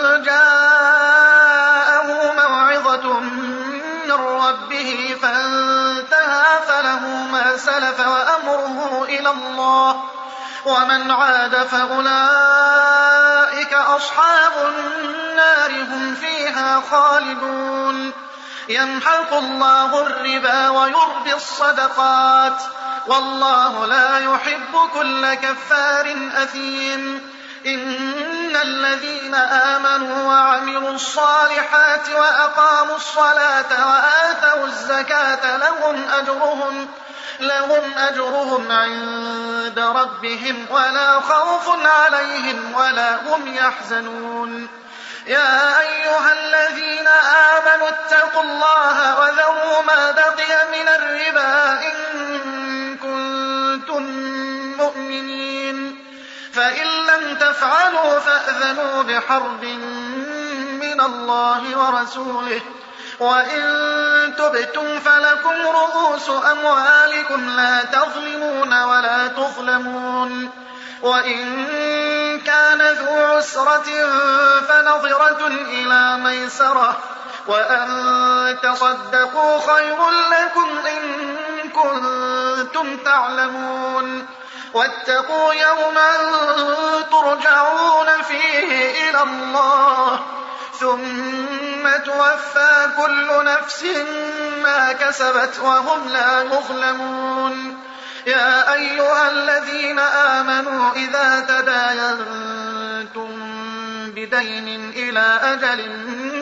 جاءه موعظة من ربه فانتهى فله ما سلف وأمره إلى الله ومن عاد فأولئك أصحاب النار هم فيها خالدون. يمحق الله الربا ويربي الصدقات والله لا يحب كل كفار أثيم. إن الذين آمنوا وعملوا الصالحات وأقاموا الصلاة وآتوا الزكاة لهم أجرهم لهم أجرهم عند ربهم ولا خوف عليهم ولا هم يحزنون. يا أيها الذين آمنوا اتقوا الله وذروا ما بقي من الربا إن كنتم مؤمنين فإن لم تفعلوا فأذنوا بحرب من الله ورسوله وإن تبتم فلكم رؤوس أموالكم لا تظلمون ولا تظلمون. وإن كان ذو عسرة فنظرة إلى ميسرة وأن تصدقوا خير لكم إن كنتم تعلمون. واتقوا يوما ترجعون فيه إلى الله ثم توفى كل نفس ما كسبت وهم لا يظلمون. يا أيها الذين آمنوا إذا تداينتم بدين إلى أجل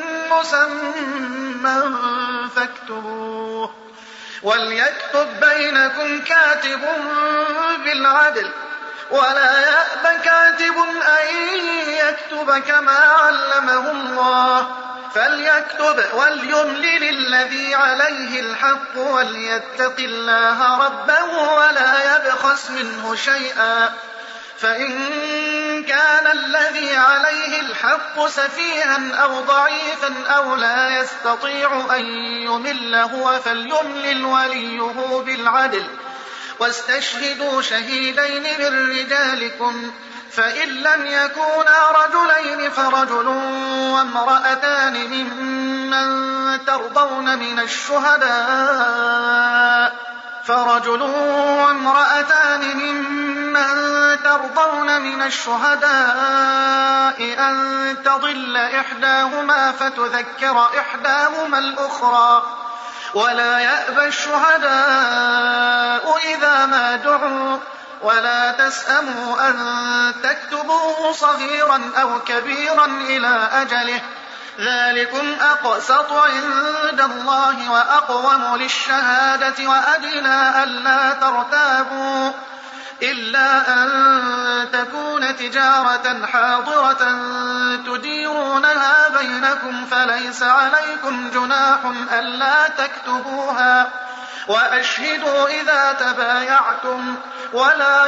مسمى فاكتبوه وليكتب بينكم كاتب بالعدل ولا يأب كاتب أن يكتب كما علمه الله فليكتب وليملل الذي عليه الحق وليتق الله ربه ولا يبخس منه شيئا فإن كان الذي عليه الحق سفيها أو ضعيفا أو لا يستطيع أن يمل هو فليملل وليه بالعدل واستشهدوا شهيدين من رجالكم فإن لم يكونا رجلين فرجل وامرأتان ممن ترضون من الشهداء فرجل وامرأتان ممن ترضون من الشهداء أن تضل إحداهما فتذكر إحداهما الأخرى ولا يأبى الشهداء إذا ما دعوا ولا تسأموا أن تكتبوه صغيرا أو كبيرا إلى أجله ذلكم أقسط عند الله وأقوم للشهادة وأدنى ألا ترتابوا إلا أن تكون تجارة حاضرة تديرونها بينكم فليس عليكم جناح ألا تكتبوها وأشهدوا إذا تبايعتم ولا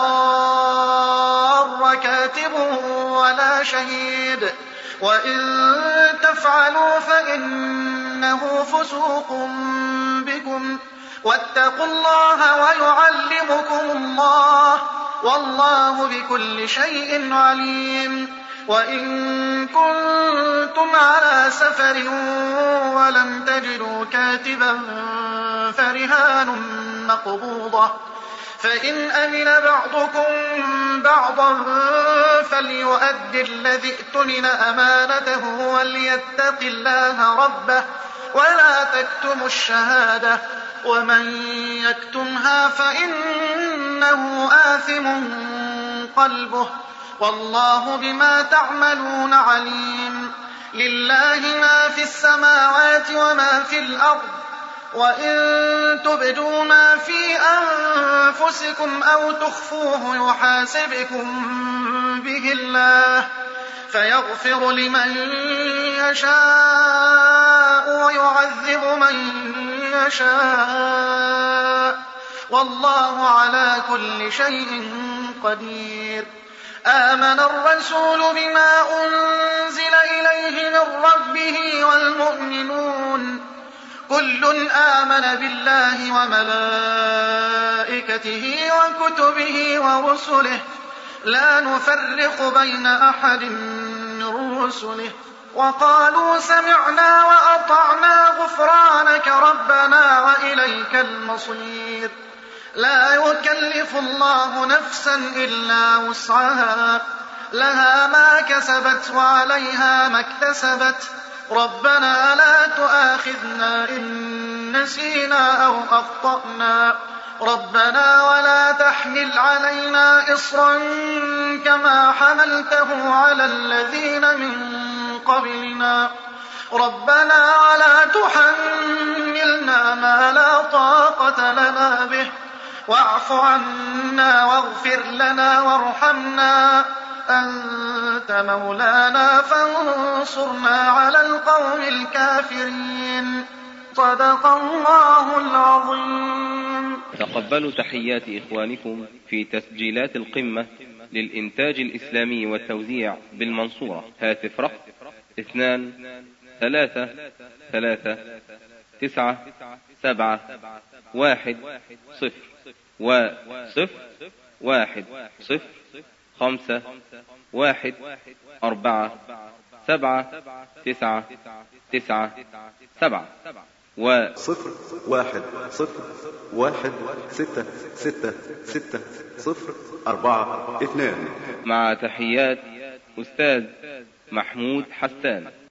يضار كاتب ولا شهيد وإن تفعلوا فإنه فسوق بكم واتقوا الله ويعلمكم الله والله بكل شيء عليم. وإن كنتم على سفر ولم تجدوا كاتبا فرهان مقبوضة فإن أمن بعضكم بعضا فليؤد الذي ائتمن أمانته وليتق الله ربه ولا تكتموا الشهادة ومن يكتمها فإنه آثم قلبه والله بما تعملون عليم. لله ما في السماوات وما في الأرض وإن تبدوا ما في أنفسكم أو تخفوه يحاسبكم به الله فيغفر لمن يشاء ويعذب من يشاء والله على كل شيء قدير. آمن الرسول بما أنزل إليه من ربه والمؤمنون كل آمن بالله وملائكته وكتبه ورسله لا نفرق بين أحد من رسله وقالوا سمعنا وأطعنا غفرانك ربنا وإليك المصير. لا يكلف الله نفسا إلا وسعها لها ما كسبت وعليها ما اكتسبت ربنا لا تؤاخذنا إن نسينا أو أخطأنا ربنا ولا تحمل علينا إصرا كما حملته على الذين من قبلنا ربنا ولا تحملنا ما لا طاقة لنا به واعف عنا واغفر لنا وارحمنا أنت مولانا فانصرنا على القوم الكافرين. صدق الله العظيم. تقبلوا تحيات إخوانكم في تسجيلات القمة للإنتاج الإسلامي والتوزيع بالمنصورة. هاتف رقم اثنان ثلاثة ثلاثة تسعة سبعة واحد صفر وصفر واحد صفر خمسة واحد أربعة سبعة تسعة تسعة سبعة و صفر واحد صفر واحد ستة ستة ستة صفر أربعة اثنان. مع تحيات أستاذ محمود حسان.